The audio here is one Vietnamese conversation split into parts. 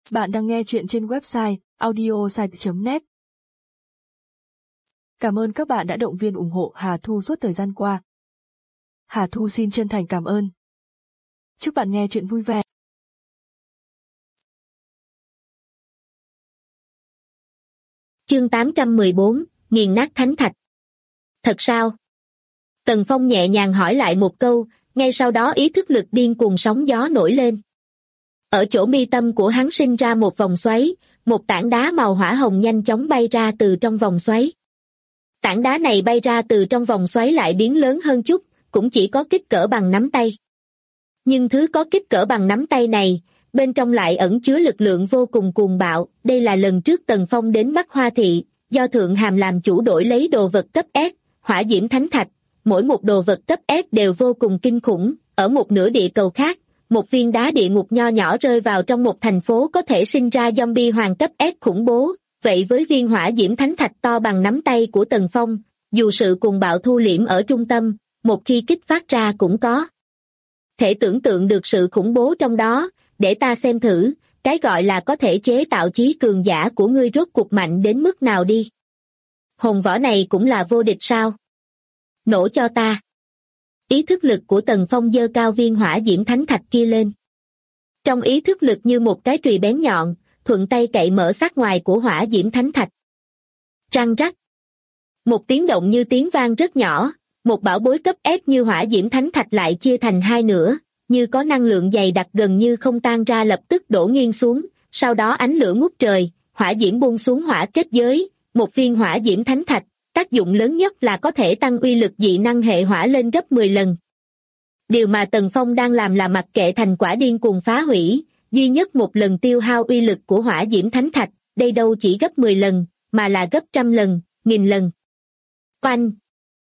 Bạn đang nghe chuyện trên website audiosite.net. Cảm ơn các bạn đã động viên ủng hộ Hà Thu suốt thời gian qua. Hà Thu xin chân thành cảm ơn. Chúc bạn nghe chuyện vui vẻ. Chương 814, nghiền nát thánh thạch. Thật sao? Tần Phong nhẹ nhàng hỏi lại một câu, ngay sau đó ý thức lực điên cuồng sóng gió nổi lên. Ở chỗ mi tâm của hắn sinh ra một vòng xoáy, một tảng đá màu hỏa hồng nhanh chóng bay ra từ trong vòng xoáy. Tảng đá này bay ra từ trong vòng xoáy lại biến lớn hơn chút, cũng chỉ có kích cỡ bằng nắm tay. Nhưng thứ có kích cỡ bằng nắm tay này, bên trong lại ẩn chứa lực lượng vô cùng cuồng bạo. Đây là lần trước Tần Phong đến Bắc Hoa Thị, do Thượng Hàm làm chủ đổi lấy đồ vật cấp S, hỏa diễm thánh thạch. Mỗi một đồ vật cấp S đều vô cùng kinh khủng. Ở một nửa địa cầu khác, một viên đá địa ngục nho nhỏ rơi vào trong một thành phố có thể sinh ra zombie hoàng cấp S khủng bố. Vậy với viên hỏa diễm thánh thạch to bằng nắm tay của Tần Phong, dù sự cuồng bạo thu liễm ở trung tâm, một khi kích phát ra cũng có thể tưởng tượng được sự khủng bố trong đó. Để ta xem thử, cái gọi là có thể chế tạo chí cường giả của ngươi rốt cuộc mạnh đến mức nào đi. Hồn võ này cũng là vô địch sao? Nổ cho ta. Ý thức lực của Tần Phong giơ cao viên hỏa diễm thánh thạch kia lên. Trong ý thức lực như một cái chùy bén nhọn, thuận tay cậy mở sát ngoài của hỏa diễm thánh thạch. Răng rắc. Một tiếng động như tiếng vang rất nhỏ, một bảo bối cấp S như hỏa diễm thánh thạch lại chia thành hai nửa, như có năng lượng dày đặc gần như không tan ra lập tức đổ nghiêng xuống, sau đó ánh lửa ngút trời, hỏa diễm buông xuống hỏa kết giới. Một viên hỏa diễm thánh thạch, tác dụng lớn nhất là có thể tăng uy lực dị năng hệ hỏa lên gấp 10 lần. Điều mà Tần Phong đang làm là mặc kệ thành quả điên cuồng phá hủy, duy nhất một lần tiêu hao uy lực của hỏa diễm thánh thạch, đây đâu chỉ gấp 10 lần, mà là gấp 100 lần, 1000 lần. Oanh!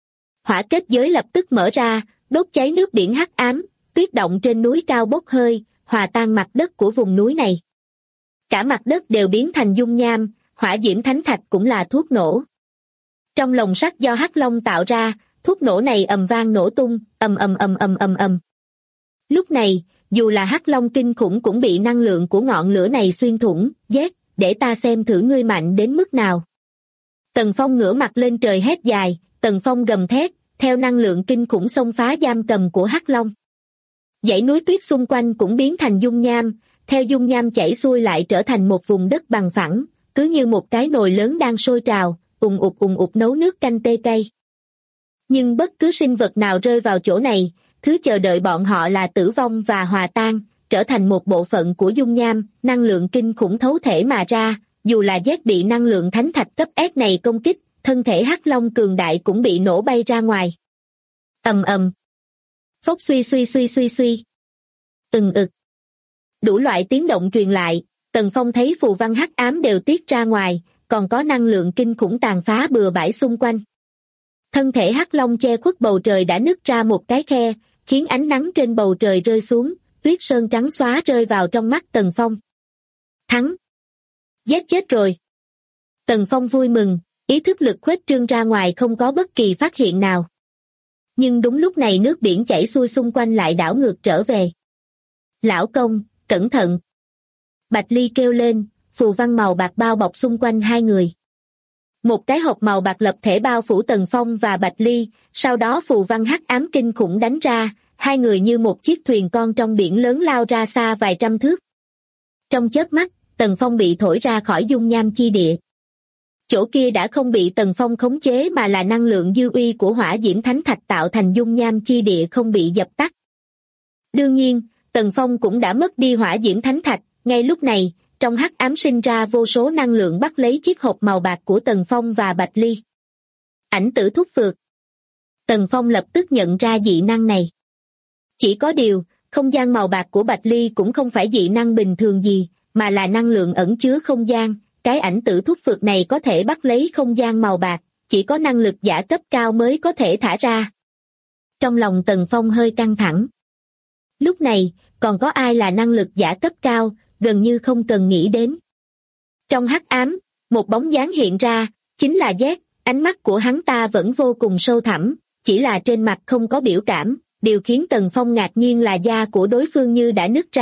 Hỏa kết giới lập tức mở ra, đốt cháy nước biển hắc ám, tuyết động trên núi cao bốc hơi, hòa tan mặt đất của vùng núi này. Cả mặt đất đều biến thành dung nham, hỏa diễm thánh thạch cũng là thuốc nổ. Trong lồng sắt do Hắc Long tạo ra, thuốc nổ này ầm vang nổ tung, ầm ầm ầm ầm ầm ầm. Lúc này, dù là Hắc Long kinh khủng cũng bị năng lượng của ngọn lửa này xuyên thủng. Dét, để ta xem thử ngươi mạnh đến mức nào. Tần Phong ngửa mặt lên trời hét dài, Tần Phong gầm thét, theo năng lượng kinh khủng xông phá giam cầm của Hắc Long. Dãy núi tuyết xung quanh cũng biến thành dung nham, theo dung nham chảy xuôi lại trở thành một vùng đất bằng phẳng, cứ như một cái nồi lớn đang sôi trào, ùng ục nấu nước canh tê cay. Nhưng bất cứ sinh vật nào rơi vào chỗ này, thứ chờ đợi bọn họ là tử vong và hòa tan, trở thành một bộ phận của dung nham. Năng lượng kinh khủng thấu thể mà ra, dù là Z bị năng lượng thánh thạch cấp S này công kích, thân thể Hắc Long cường đại cũng bị nổ bay ra ngoài. Ầm ầm. Phốc suy suy suy suy suy. Ực. Đủ loại tiếng động truyền lại, Tần Phong thấy phù văn hắc ám đều tiết ra ngoài, còn có năng lượng kinh khủng tàn phá bừa bãi xung quanh. Thân thể Hắc Long che khuất bầu trời đã nứt ra một cái khe, khiến ánh nắng trên bầu trời rơi xuống, tuyết sơn trắng xóa rơi vào trong mắt Tần Phong. Thắng! Giết chết rồi! Tần Phong vui mừng, ý thức lực khuếch trương ra ngoài không có bất kỳ phát hiện nào. Nhưng đúng lúc này nước biển chảy xuôi xung quanh lại đảo ngược trở về. Lão công, cẩn thận! Bạch Ly kêu lên, phù văn màu bạc bao bọc xung quanh hai người. Một cái hộp màu bạc lập thể bao phủ Tần Phong và Bạch Ly, sau đó phù văn hắc ám kinh khủng đánh ra, hai người như một chiếc thuyền con trong biển lớn lao ra xa vài trăm thước. Trong chớp mắt, Tần Phong bị thổi ra khỏi dung nham chi địa. Chỗ kia đã không bị Tần Phong khống chế mà là năng lượng dư uy của hỏa diễm thánh thạch tạo thành dung nham chi địa không bị dập tắt. Đương nhiên, Tần Phong cũng đã mất đi hỏa diễm thánh thạch. Ngay lúc này, trong hắc ám sinh ra vô số năng lượng bắt lấy chiếc hộp màu bạc của Tần Phong và Bạch Ly. Ảnh tử thúc phược. Tần Phong lập tức nhận ra dị năng này. Chỉ có điều, không gian màu bạc của Bạch Ly cũng không phải dị năng bình thường gì, mà là năng lượng ẩn chứa không gian. Cái ảnh tử thúc phược này có thể bắt lấy không gian màu bạc, chỉ có năng lực giả cấp cao mới có thể thả ra. Trong lòng Tần Phong hơi căng thẳng. Lúc này, còn có ai là năng lực giả cấp cao, gần như không cần nghĩ đến. Trong hắc ám, một bóng dáng hiện ra, chính là Z. Ánh mắt của hắn ta vẫn vô cùng sâu thẳm, chỉ là trên mặt không có biểu cảm. Điều khiến Tần Phong ngạc nhiên là da của đối phương như đã nứt ra,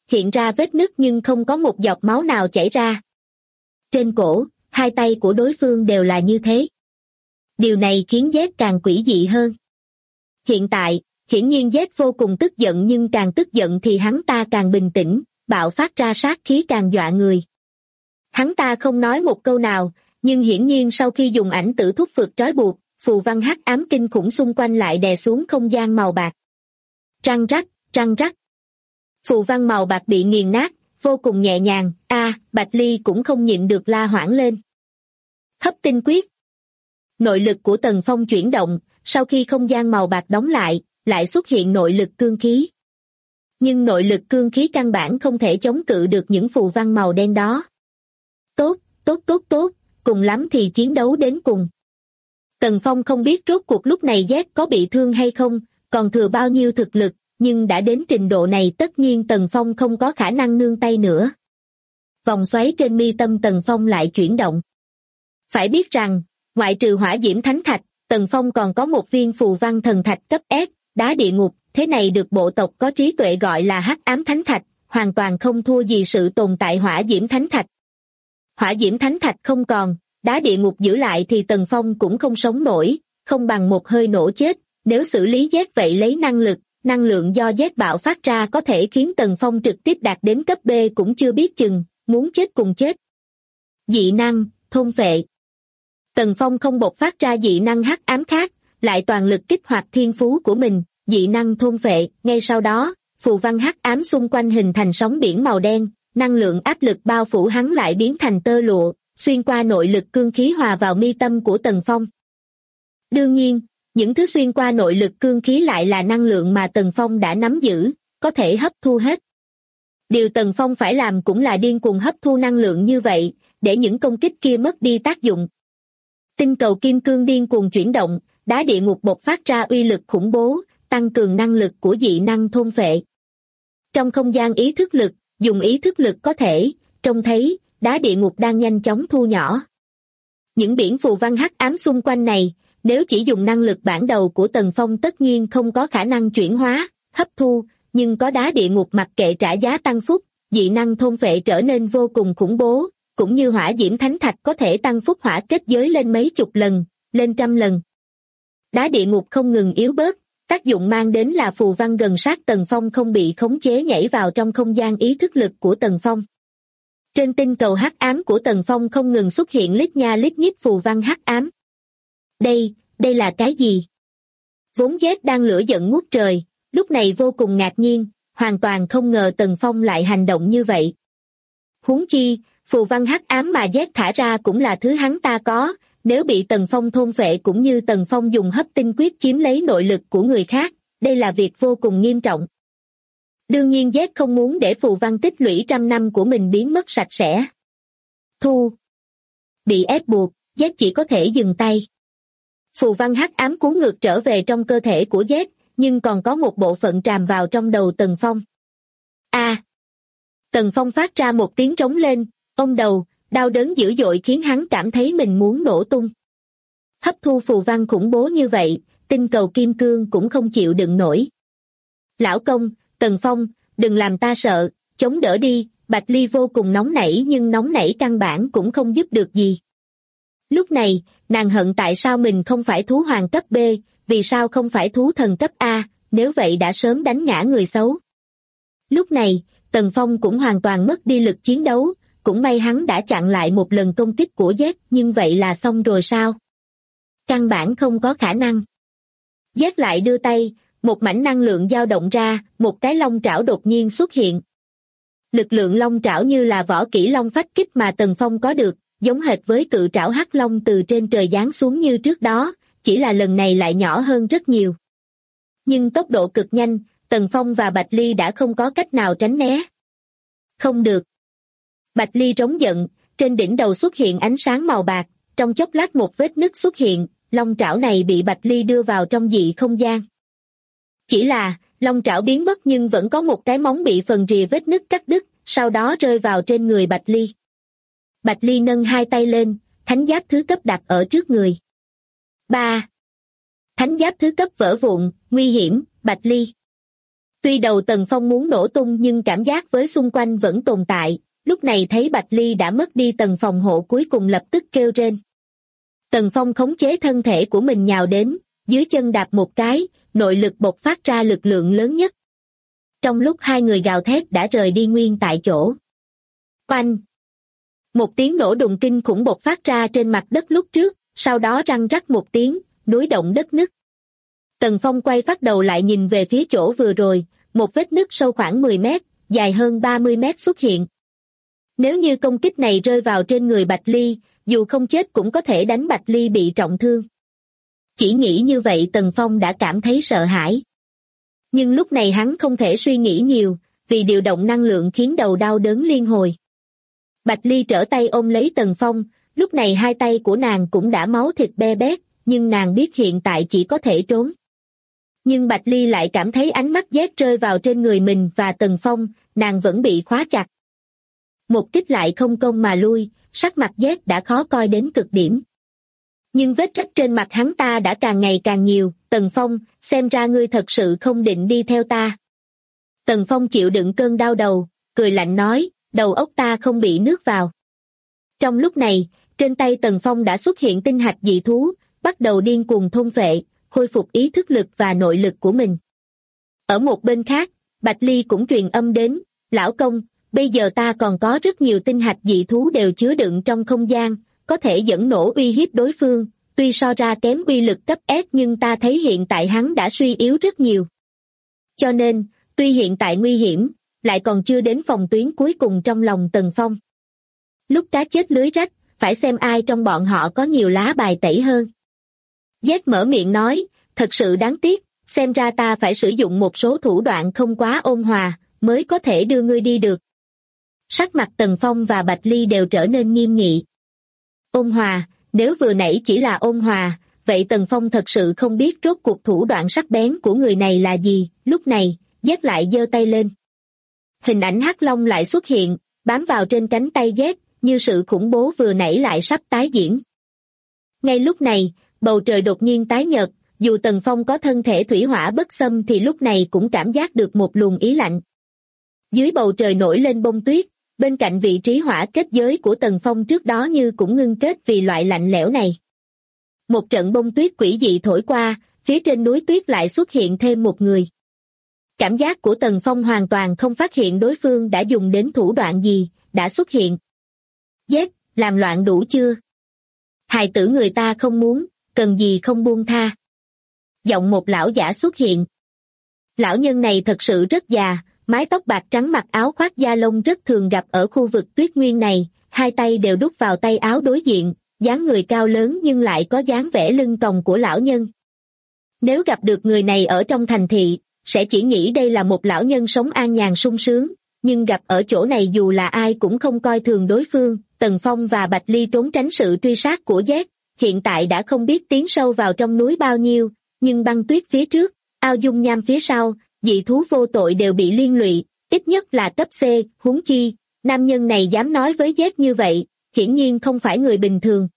hiện ra vết nứt nhưng không có một giọt máu nào chảy ra. Trên cổ, hai tay của đối phương đều là như thế. Điều này khiến Z càng quỷ dị hơn. Hiện tại, hiển nhiên Z vô cùng tức giận, nhưng càng tức giận thì hắn ta càng bình tĩnh, bạo phát ra sát khí càng dọa người. Hắn ta không nói một câu nào, nhưng hiển nhiên sau khi dùng ảnh tử thúc phược trói buộc, phù văn hắc ám kinh khủng xung quanh lại đè xuống không gian màu bạc. Răng rắc, răng rắc. Phù văn màu bạc bị nghiền nát, vô cùng nhẹ nhàng. Bạch Ly cũng không nhịn được la hoảng lên. Hấp tinh quyết. Nội lực của Tần Phong chuyển động, sau khi không gian màu bạc đóng lại xuất hiện nội lực cương khí. Nhưng nội lực cương khí căn bản không thể chống cự được những phù văn màu đen đó. Tốt, cùng lắm thì chiến đấu đến cùng. Tần Phong không biết rốt cuộc lúc này Z có bị thương hay không, còn thừa bao nhiêu thực lực, nhưng đã đến trình độ này tất nhiên Tần Phong không có khả năng nương tay nữa. Vòng xoáy trên mi tâm Tần Phong lại chuyển động. Phải biết rằng, ngoại trừ hỏa diễm thánh thạch, Tần Phong còn có một viên phù văn thần thạch cấp S, đá địa ngục, thế này được bộ tộc có trí tuệ gọi là hắc ám thánh thạch, hoàn toàn không thua gì sự tồn tại hỏa diễm thánh thạch. Hỏa diễm thánh thạch không còn, đá địa ngục giữ lại thì Tần Phong cũng không sống nổi, không bằng một hơi nổ chết. Nếu xử lý Z vậy lấy năng lượng do Z bạo phát ra có thể khiến Tần Phong trực tiếp đạt đến cấp B cũng chưa biết chừng, muốn chết cùng chết. Dị năng, thôn phệ. Tần Phong không bộc phát ra dị năng hắc ám khác, lại toàn lực kích hoạt thiên phú của mình, dị năng thôn phệ. Ngay sau đó, phù văn hắc ám xung quanh hình thành sóng biển màu đen, năng lượng áp lực bao phủ hắn lại biến thành tơ lụa, xuyên qua nội lực cương khí hòa vào mi tâm của Tần Phong. Đương nhiên, những thứ xuyên qua nội lực cương khí lại là năng lượng mà Tần Phong đã nắm giữ, có thể hấp thu hết. Điều Tần Phong phải làm cũng là điên cuồng hấp thu năng lượng như vậy, để những công kích kia mất đi tác dụng. Tinh cầu kim cương điên cuồng chuyển động, đá địa ngục bộc phát ra uy lực khủng bố, tăng cường năng lực của dị năng thôn phệ. Trong không gian ý thức lực, dùng ý thức lực có thể trông thấy đá địa ngục đang nhanh chóng thu nhỏ. Những biển phù văn hắc ám xung quanh này, nếu chỉ dùng năng lực bản đầu của Tần Phong tất nhiên không có khả năng chuyển hóa, hấp thu, nhưng có đá địa ngục mặc kệ trả giá tăng phúc, dị năng thôn phệ trở nên vô cùng khủng bố, cũng như hỏa diễm thánh thạch có thể tăng phúc hỏa kết giới lên mấy chục lần, lên trăm lần. Đá địa ngục không ngừng yếu bớt, tác dụng mang đến là phù văn gần sát Tần Phong không bị khống chế nhảy vào trong không gian ý thức lực của Tần Phong. Trên tinh cầu hắc ám của Tần Phong không ngừng xuất hiện lít nha lít nhít phù văn hắc ám. Đây là cái gì? Vốn Z đang lửa giận ngút trời, lúc này vô cùng ngạc nhiên, hoàn toàn không ngờ Tần Phong lại hành động như vậy. Huống chi, phù văn hắc ám mà Z thả ra cũng là thứ hắn ta có, nếu bị Tần Phong thôn phệ cũng như Tần Phong dùng hấp tinh quyết chiếm lấy nội lực của người khác, đây là việc vô cùng nghiêm trọng. Đương nhiên Z không muốn để phù văn tích lũy trăm năm của mình biến mất sạch sẽ. Bị ép buộc, Z chỉ có thể dừng tay. Phù văn hắc ám cuốn ngược trở về trong cơ thể của Z, nhưng còn có một bộ phận tràm vào trong đầu Tần Phong. Tần Phong phát ra một tiếng trống lên, ôm đầu, đau đớn dữ dội khiến hắn cảm thấy mình muốn nổ tung. Hấp thu phù văn khủng bố như vậy, tinh cầu kim cương cũng không chịu đựng nổi. Lão công, Tần Phong, đừng làm ta sợ, chống đỡ đi. Bạch Ly vô cùng nóng nảy nhưng nóng nảy căn bản cũng không giúp được gì. Lúc này, nàng hận tại sao mình không phải thú hoàng cấp B, vì sao không phải thú thần cấp A, nếu vậy đã sớm đánh ngã người xấu. Lúc này, Tần Phong cũng hoàn toàn mất đi lực chiến đấu, cũng may hắn đã chặn lại một lần công kích của Z, nhưng vậy là xong rồi sao? Căn bản không có khả năng. Z lại đưa tay, một mảnh năng lượng dao động ra, một cái long trảo đột nhiên xuất hiện. Lực lượng long trảo như là võ kỹ long phách kích mà Tần Phong có được, giống hệt với cự trảo hắc long từ trên trời giáng xuống như trước đó, chỉ là lần này lại nhỏ hơn rất nhiều. Nhưng tốc độ cực nhanh, Tần Phong và Bạch Ly đã không có cách nào tránh né. Không được. Bạch Ly trống giận, trên đỉnh đầu xuất hiện ánh sáng màu bạc, trong chốc lát một vết nứt xuất hiện, long trảo này bị Bạch Ly đưa vào trong dị không gian. Chỉ là, long trảo biến mất nhưng vẫn có một cái móng bị phần rìa vết nứt cắt đứt, sau đó rơi vào trên người Bạch Ly. Bạch Ly nâng hai tay lên, thánh giáp thứ cấp đặt ở trước người. 3. Thánh giáp thứ cấp vỡ vụn, nguy hiểm, Bạch Ly. Tuy đầu Tần Phong muốn nổ tung nhưng cảm giác với xung quanh vẫn tồn tại, lúc này thấy Bạch Ly đã mất đi tầng phòng hộ cuối cùng lập tức kêu rên. Tần Phong khống chế thân thể của mình nhào đến, dưới chân đạp một cái, nội lực bộc phát ra lực lượng lớn nhất. Trong lúc hai người gào thét đã rời đi nguyên tại chỗ. Oanh! Một tiếng nổ đùng kinh khủng bộc phát ra trên mặt đất lúc trước, sau đó răng rắc một tiếng, núi động đất nứt. Tần Phong quay phát đầu lại nhìn về phía chỗ vừa rồi, một vết nứt sâu khoảng 10 mét, dài hơn 30 mét xuất hiện. Nếu như công kích này rơi vào trên người Bạch Ly, dù không chết cũng có thể đánh Bạch Ly bị trọng thương. Chỉ nghĩ như vậy Tần Phong đã cảm thấy sợ hãi. Nhưng lúc này hắn không thể suy nghĩ nhiều, vì điều động năng lượng khiến đầu đau đớn liên hồi. Bạch Ly trở tay ôm lấy Tần Phong, lúc này hai tay của nàng cũng đã máu thịt be bét, nhưng nàng biết hiện tại chỉ có thể trốn. Nhưng Bạch Ly lại cảm thấy ánh mắt Giác rơi vào trên người mình và Tần Phong, nàng vẫn bị khóa chặt. Một kích lại không công mà lui, sắc mặt Giác đã khó coi đến cực điểm. Nhưng vết rách trên mặt hắn ta đã càng ngày càng nhiều. Tần Phong, xem ra ngươi thật sự không định đi theo ta. Tần Phong chịu đựng cơn đau đầu, cười lạnh nói, đầu óc ta không bị nước vào. Trong lúc này, trên tay Tần Phong đã xuất hiện tinh hạch dị thú, bắt đầu điên cuồng thôn phệ, khôi phục ý thức lực và nội lực của mình. Ở một bên khác, Bạch Ly cũng truyền âm đến, lão công, bây giờ ta còn có rất nhiều tinh hạch dị thú đều chứa đựng trong không gian, có thể dẫn nổ uy hiếp đối phương, tuy so ra kém uy lực cấp S nhưng ta thấy hiện tại hắn đã suy yếu rất nhiều. Cho nên, tuy hiện tại nguy hiểm, lại còn chưa đến phòng tuyến cuối cùng trong lòng Tần Phong. Lúc cá chết lưới rách, phải xem ai trong bọn họ có nhiều lá bài tẩy hơn. Giác mở miệng nói, thật sự đáng tiếc, xem ra ta phải sử dụng một số thủ đoạn không quá ôn hòa, mới có thể đưa ngươi đi được. Sắc mặt Tần Phong và Bạch Ly đều trở nên nghiêm nghị. Ôn hòa, nếu vừa nãy chỉ là ôn hòa, vậy Tần Phong thật sự không biết rốt cuộc thủ đoạn sắc bén của người này là gì. Lúc này, Giác lại giơ tay lên. Hình ảnh hắc long lại xuất hiện, bám vào trên cánh tay Giác, như sự khủng bố vừa nãy lại sắp tái diễn. Ngay lúc này, bầu trời đột nhiên tái nhợt, dù Tần Phong có thân thể thủy hỏa bất xâm thì lúc này cũng cảm giác được một luồng ý lạnh. Dưới bầu trời nổi lên bông tuyết, bên cạnh vị trí hỏa kết giới của Tần Phong trước đó như cũng ngưng kết vì loại lạnh lẽo này. Một trận bông tuyết quỷ dị thổi qua, phía trên núi tuyết lại xuất hiện thêm một người. Cảm giác của Tần Phong hoàn toàn không phát hiện đối phương đã dùng đến thủ đoạn gì, đã xuất hiện. Giác, làm loạn đủ chưa? Hài tử người ta không muốn, cần gì không buông tha. Giọng một lão giả xuất hiện. Lão nhân này thật sự rất già, mái tóc bạc trắng mặc áo khoác da lông rất thường gặp ở khu vực tuyết nguyên này, hai tay đều đút vào tay áo đối diện, dáng người cao lớn nhưng lại có dáng vẻ lưng còng của lão nhân. Nếu gặp được người này ở trong thành thị, sẽ chỉ nghĩ đây là một lão nhân sống an nhàn sung sướng, nhưng gặp ở chỗ này dù là ai cũng không coi thường đối phương. Tần Phong và Bạch Ly trốn tránh sự truy sát của Giác, hiện tại đã không biết tiến sâu vào trong núi bao nhiêu, nhưng băng tuyết phía trước, ao dung nham phía sau, dị thú vô tội đều bị liên lụy, ít nhất là cấp C, huống chi, nam nhân này dám nói với Giác như vậy, hiển nhiên không phải người bình thường.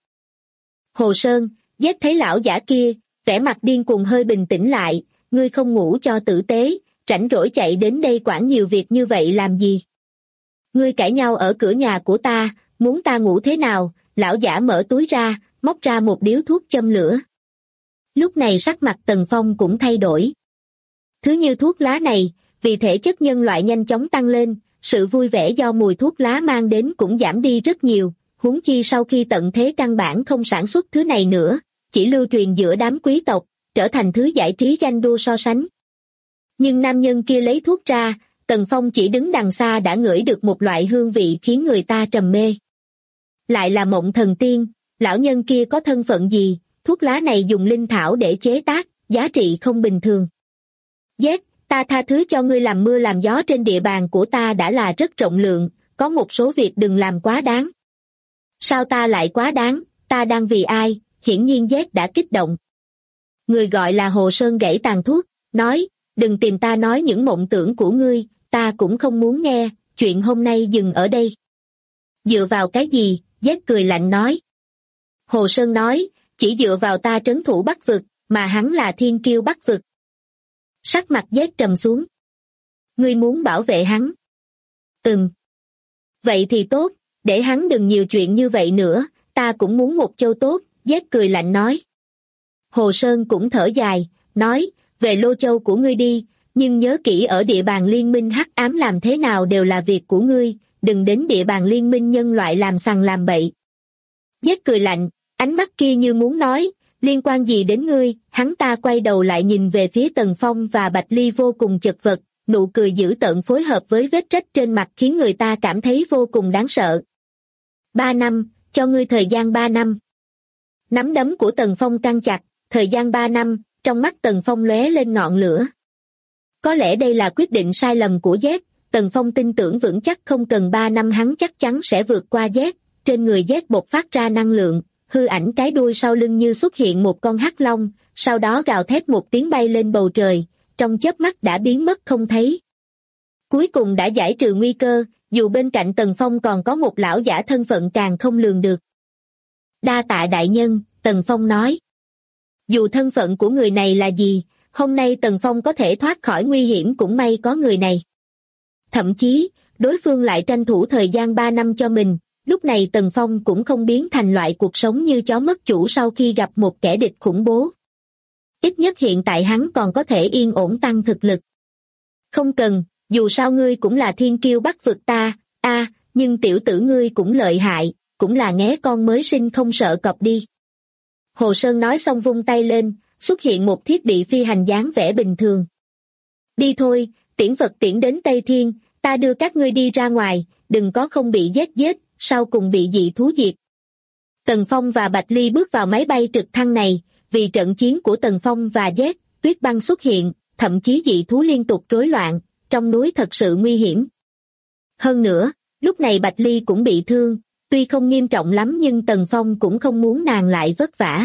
Hồ Sơn, Giác thấy lão giả kia, vẻ mặt điên cuồng hơi bình tĩnh lại, ngươi không ngủ cho tử tế, rảnh rỗi chạy đến đây quản nhiều việc như vậy làm gì? Ngươi cãi nhau ở cửa nhà của ta, muốn ta ngủ thế nào? Lão giả mở túi ra, móc ra một điếu thuốc châm lửa. Lúc này sắc mặt Tần Phong cũng thay đổi. Thứ như thuốc lá này, vì thể chất nhân loại nhanh chóng tăng lên, sự vui vẻ do mùi thuốc lá mang đến cũng giảm đi rất nhiều, huống chi sau khi tận thế căn bản không sản xuất thứ này nữa, chỉ lưu truyền giữa đám quý tộc, trở thành thứ giải trí ganh đua so sánh. Nhưng nam nhân kia lấy thuốc ra, Tần Phong chỉ đứng đằng xa đã ngửi được một loại hương vị khiến người ta trầm mê. Lại là Mộng Thần Tiên, lão nhân kia có thân phận gì, thuốc lá này dùng linh thảo để chế tác, giá trị không bình thường. Giác, ta tha thứ cho ngươi làm mưa làm gió trên địa bàn của ta đã là rất rộng lượng, có một số việc đừng làm quá đáng. Sao ta lại quá đáng, ta đang vì ai? Hiển nhiên Giác đã kích động. Người gọi là Hồ Sơn gãy tàn thuốc, nói, đừng tìm ta nói những mộng tưởng của ngươi, ta cũng không muốn nghe, chuyện hôm nay dừng ở đây. Dựa vào cái gì? Giác cười lạnh nói. Hồ Sơn nói, chỉ dựa vào ta trấn thủ Bắc vực, mà hắn là thiên kiêu Bắc vực. Sắc mặt Giác trầm xuống. Ngươi muốn bảo vệ hắn? Vậy thì tốt, để hắn đừng nhiều chuyện như vậy nữa, ta cũng muốn một châu tốt, Giác cười lạnh nói. Hồ Sơn cũng thở dài, nói, về Lô Châu của ngươi đi, nhưng nhớ kỹ ở địa bàn liên minh hắc ám làm thế nào đều là việc của ngươi, đừng đến địa bàn liên minh nhân loại làm sằng làm bậy. Giác cười lạnh, ánh mắt kia như muốn nói, liên quan gì đến ngươi, hắn ta quay đầu lại nhìn về phía Tần Phong và Bạch Ly vô cùng chật vật, nụ cười dữ tợn phối hợp với vết rách trên mặt khiến người ta cảm thấy vô cùng đáng sợ. 3 năm, cho ngươi thời gian 3 năm. Nắm đấm của Tần Phong căng chặt, thời gian 3 năm, trong mắt Tần Phong lóe lên ngọn lửa. Có lẽ đây là quyết định sai lầm của Z, Tần Phong tin tưởng vững chắc không cần 3 năm hắn chắc chắn sẽ vượt qua Z, trên người Z bộc phát ra năng lượng, hư ảnh cái đuôi sau lưng như xuất hiện một con hắc long, sau đó gào thét một tiếng bay lên bầu trời, trong chớp mắt đã biến mất không thấy. Cuối cùng đã giải trừ nguy cơ, dù bên cạnh Tần Phong còn có một lão giả thân phận càng không lường được. Đa tạ đại nhân, Tần Phong nói. Dù thân phận của người này là gì, hôm nay Tần Phong có thể thoát khỏi nguy hiểm cũng may có người này. Thậm chí, đối phương lại tranh thủ thời gian 3 năm cho mình, lúc này Tần Phong cũng không biến thành loại cuộc sống như chó mất chủ sau khi gặp một kẻ địch khủng bố. Ít nhất hiện tại hắn còn có thể yên ổn tăng thực lực. Không cần, dù sao ngươi cũng là thiên kiêu bắc vực ta, nhưng tiểu tử ngươi cũng lợi hại, cũng là nghé con mới sinh không sợ cọp đi. Hồ Sơn nói xong vung tay lên, xuất hiện một thiết bị phi hành dáng vẻ bình thường. Đi thôi, tiễn vật tiễn đến Tây Thiên, ta đưa các ngươi đi ra ngoài, đừng có không bị giết, sau cùng bị dị thú diệt. Tần Phong và Bạch Ly bước vào máy bay trực thăng này, vì trận chiến của Tần Phong và Z, tuyết băng xuất hiện, thậm chí dị thú liên tục rối loạn, trong núi thật sự nguy hiểm. Hơn nữa, lúc này Bạch Ly cũng bị thương, tuy không nghiêm trọng lắm nhưng Tần Phong cũng không muốn nàng lại vất vả.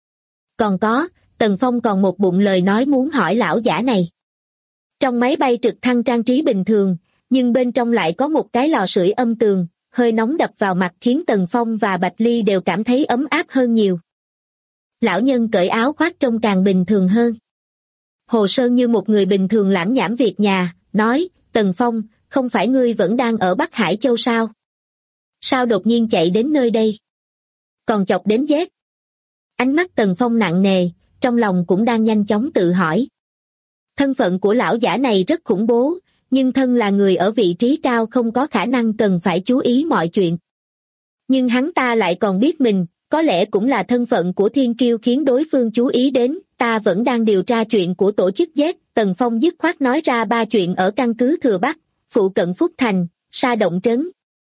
Còn có, Tần Phong còn một bụng lời nói muốn hỏi lão giả này. Trong máy bay trực thăng trang trí bình thường, nhưng bên trong lại có một cái lò sưởi âm tường, hơi nóng đập vào mặt khiến Tần Phong và Bạch Ly đều cảm thấy ấm áp hơn nhiều. Lão nhân cởi áo khoác trông càng bình thường hơn. Hồ Sơn như một người bình thường lảm nhảm việc nhà, nói, Tần Phong, không phải ngươi vẫn đang ở Bắc Hải Châu sao? Sao đột nhiên chạy đến nơi đây? Còn chọc đến Z. Ánh mắt Tần Phong nặng nề, trong lòng cũng đang nhanh chóng tự hỏi. Thân phận của lão giả này rất khủng bố, nhưng thân là người ở vị trí cao không có khả năng cần phải chú ý mọi chuyện. Nhưng hắn ta lại còn biết mình, có lẽ cũng là thân phận của thiên kiêu khiến đối phương chú ý đến, ta vẫn đang điều tra chuyện của tổ chức Z, Tần Phong dứt khoát nói ra 3 chuyện ở căn cứ Thừa Bắc, phụ cận Phúc Thành, Sa Động Trấn.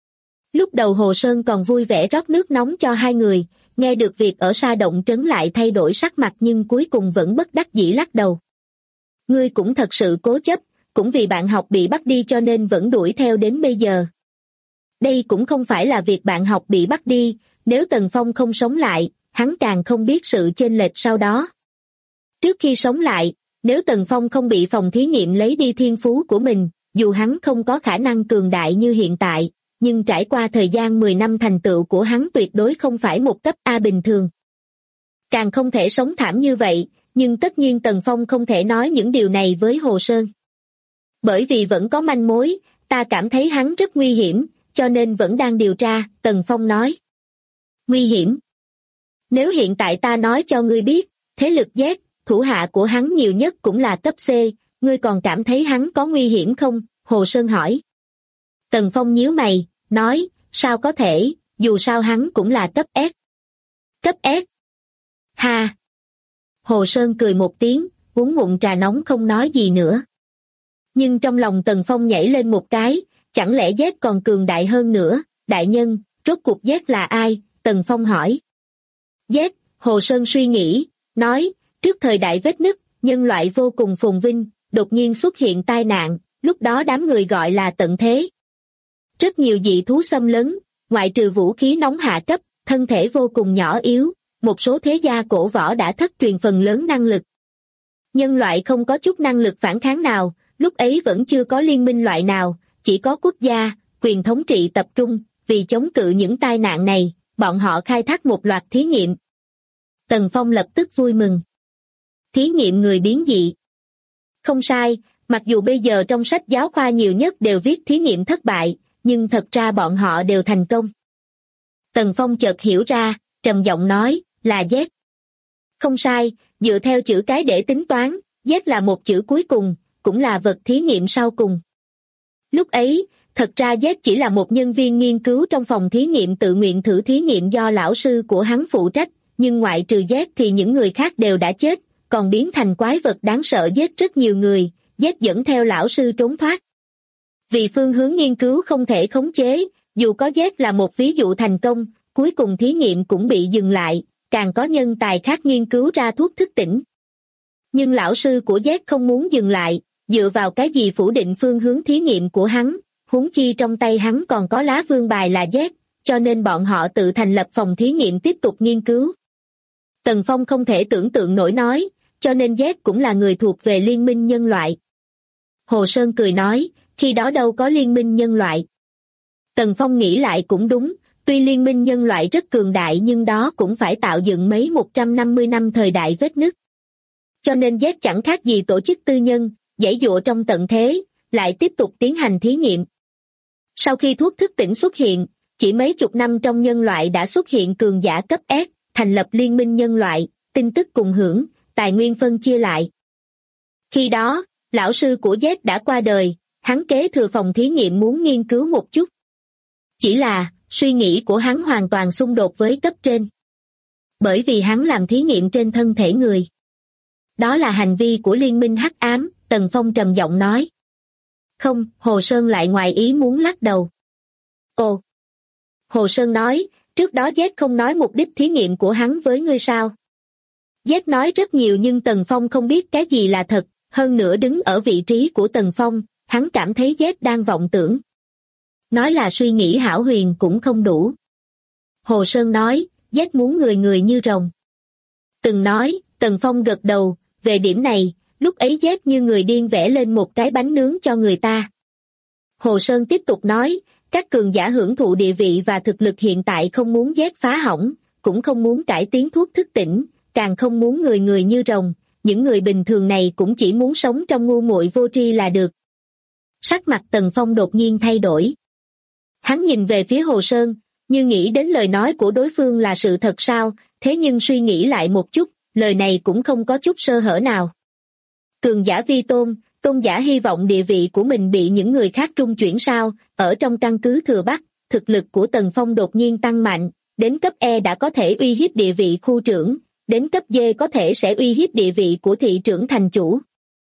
Lúc đầu Hồ Sơn còn vui vẻ rót nước nóng cho hai người, nghe được việc ở Sa Động Trấn lại thay đổi sắc mặt nhưng cuối cùng vẫn bất đắc dĩ lắc đầu. Ngươi cũng thật sự cố chấp, cũng vì bạn học bị bắt đi cho nên vẫn đuổi theo đến bây giờ. Đây cũng không phải là việc bạn học bị bắt đi, nếu Tần Phong không sống lại, hắn càng không biết sự chênh lệch sau đó. Trước khi sống lại, nếu Tần Phong không bị phòng thí nghiệm lấy đi thiên phú của mình, dù hắn không có khả năng cường đại như hiện tại, nhưng trải qua thời gian 10 năm thành tựu của hắn tuyệt đối không phải một cấp A bình thường. Càng không thể sống thảm như vậy, nhưng tất nhiên Tần Phong không thể nói những điều này với Hồ Sơn. Bởi vì vẫn có manh mối, ta cảm thấy hắn rất nguy hiểm, cho nên vẫn đang điều tra, Tần Phong nói. Nguy hiểm? Nếu hiện tại ta nói cho ngươi biết, thế lực Z, thủ hạ của hắn nhiều nhất cũng là cấp C, ngươi còn cảm thấy hắn có nguy hiểm không? Hồ Sơn hỏi. Tần Phong nhíu mày, nói, sao có thể, dù sao hắn cũng là cấp S. Cấp S? Ha! Hồ Sơn cười một tiếng, uống ngụm trà nóng không nói gì nữa. Nhưng trong lòng Tần Phong nhảy lên một cái, chẳng lẽ Z còn cường đại hơn nữa, đại nhân, rốt cuộc Z là ai? Tần Phong hỏi. Z, Hồ Sơn suy nghĩ, nói, trước thời đại vết nứt, nhân loại vô cùng phồn vinh, đột nhiên xuất hiện tai nạn, lúc đó đám người gọi là tận thế. Rất nhiều dị thú xâm lấn, ngoại trừ vũ khí nóng hạ cấp, thân thể vô cùng nhỏ yếu, một số thế gia cổ võ đã thất truyền phần lớn năng lực. Nhân loại không có chút năng lực phản kháng nào, lúc ấy vẫn chưa có liên minh loại nào, chỉ có quốc gia, quyền thống trị tập trung, vì chống cự những tai nạn này, bọn họ khai thác một loạt thí nghiệm. Tần Phong lập tức vui mừng. Thí nghiệm người biến dị. Không sai, Mặc dù bây giờ trong sách giáo khoa nhiều nhất đều viết thí nghiệm thất bại, nhưng thật ra bọn họ đều thành công. Tần Phong chợt hiểu ra, trầm giọng nói, là Z. Không sai, dựa theo chữ cái để tính toán, Z là một chữ cuối cùng, cũng là vật thí nghiệm sau cùng. Lúc ấy, thật ra Z chỉ là một nhân viên nghiên cứu trong phòng thí nghiệm tự nguyện thử thí nghiệm do lão sư của hắn phụ trách, nhưng ngoại trừ Z thì những người khác đều đã chết, còn biến thành quái vật đáng sợ giết rất nhiều người, Z dẫn theo lão sư trốn thoát. Vì phương hướng nghiên cứu không thể khống chế, dù có Z là một ví dụ thành công, cuối cùng thí nghiệm cũng bị dừng lại, càng có nhân tài khác nghiên cứu ra thuốc thức tỉnh. Nhưng lão sư của Z không muốn dừng lại, dựa vào cái gì phủ định phương hướng thí nghiệm của hắn, huống chi trong tay hắn còn có lá vương bài là Z, cho nên bọn họ tự thành lập phòng thí nghiệm tiếp tục nghiên cứu. Tần Phong không thể tưởng tượng nổi nói, cho nên Z cũng là người thuộc về liên minh nhân loại. Hồ Sơn cười nói, khi đó đâu có liên minh nhân loại. Tần Phong nghĩ lại cũng đúng, tuy liên minh nhân loại rất cường đại nhưng đó cũng phải tạo dựng mấy 150 năm thời đại vết nứt. Cho nên Z chẳng khác gì tổ chức tư nhân, giãy giụa trong tận thế, lại tiếp tục tiến hành thí nghiệm. Sau khi thuốc thức tỉnh xuất hiện, chỉ mấy chục năm trong nhân loại đã xuất hiện cường giả cấp S, thành lập liên minh nhân loại, tin tức cùng hưởng, tài nguyên phân chia lại. Khi đó, lão sư của Z đã qua đời, hắn kế thừa phòng thí nghiệm muốn nghiên cứu một chút. Chỉ là, suy nghĩ của hắn hoàn toàn xung đột với cấp trên. Bởi vì hắn làm thí nghiệm trên thân thể người. Đó là hành vi của liên minh hắc ám, Tần Phong trầm giọng nói. Không, Hồ Sơn lại ngoài ý muốn lắc đầu. Ồ! Hồ Sơn nói, trước đó Z không nói mục đích thí nghiệm của hắn với ngươi sao? Z nói rất nhiều nhưng Tần Phong không biết cái gì là thật, hơn nữa đứng ở vị trí của Tần Phong, hắn cảm thấy Z đang vọng tưởng. Nói là suy nghĩ hão huyền cũng không đủ. Hồ Sơn nói, Z muốn người người như rồng. Từng nói, Tần Phong gật đầu, về điểm này, lúc ấy Z như người điên vẽ lên một cái bánh nướng cho người ta. Hồ Sơn tiếp tục nói, các cường giả hưởng thụ địa vị và thực lực hiện tại không muốn Z phá hỏng, cũng không muốn cải tiến thuốc thức tỉnh, càng không muốn người người như rồng, những người bình thường này cũng chỉ muốn sống trong ngu muội vô tri là được. Sắc mặt Tần Phong đột nhiên thay đổi. Hắn nhìn về phía Hồ Sơn, như nghĩ đến lời nói của đối phương là sự thật sao, thế nhưng suy nghĩ lại một chút, lời này cũng không có chút sơ hở nào. Cường giả vi tôn, tôn giả hy vọng địa vị của mình bị những người khác trung chuyển sao, ở trong căn cứ Thừa Bắc, thực lực của Tần Phong đột nhiên tăng mạnh, đến cấp E đã có thể uy hiếp địa vị khu trưởng, đến cấp D có thể sẽ uy hiếp địa vị của thị trưởng thành chủ.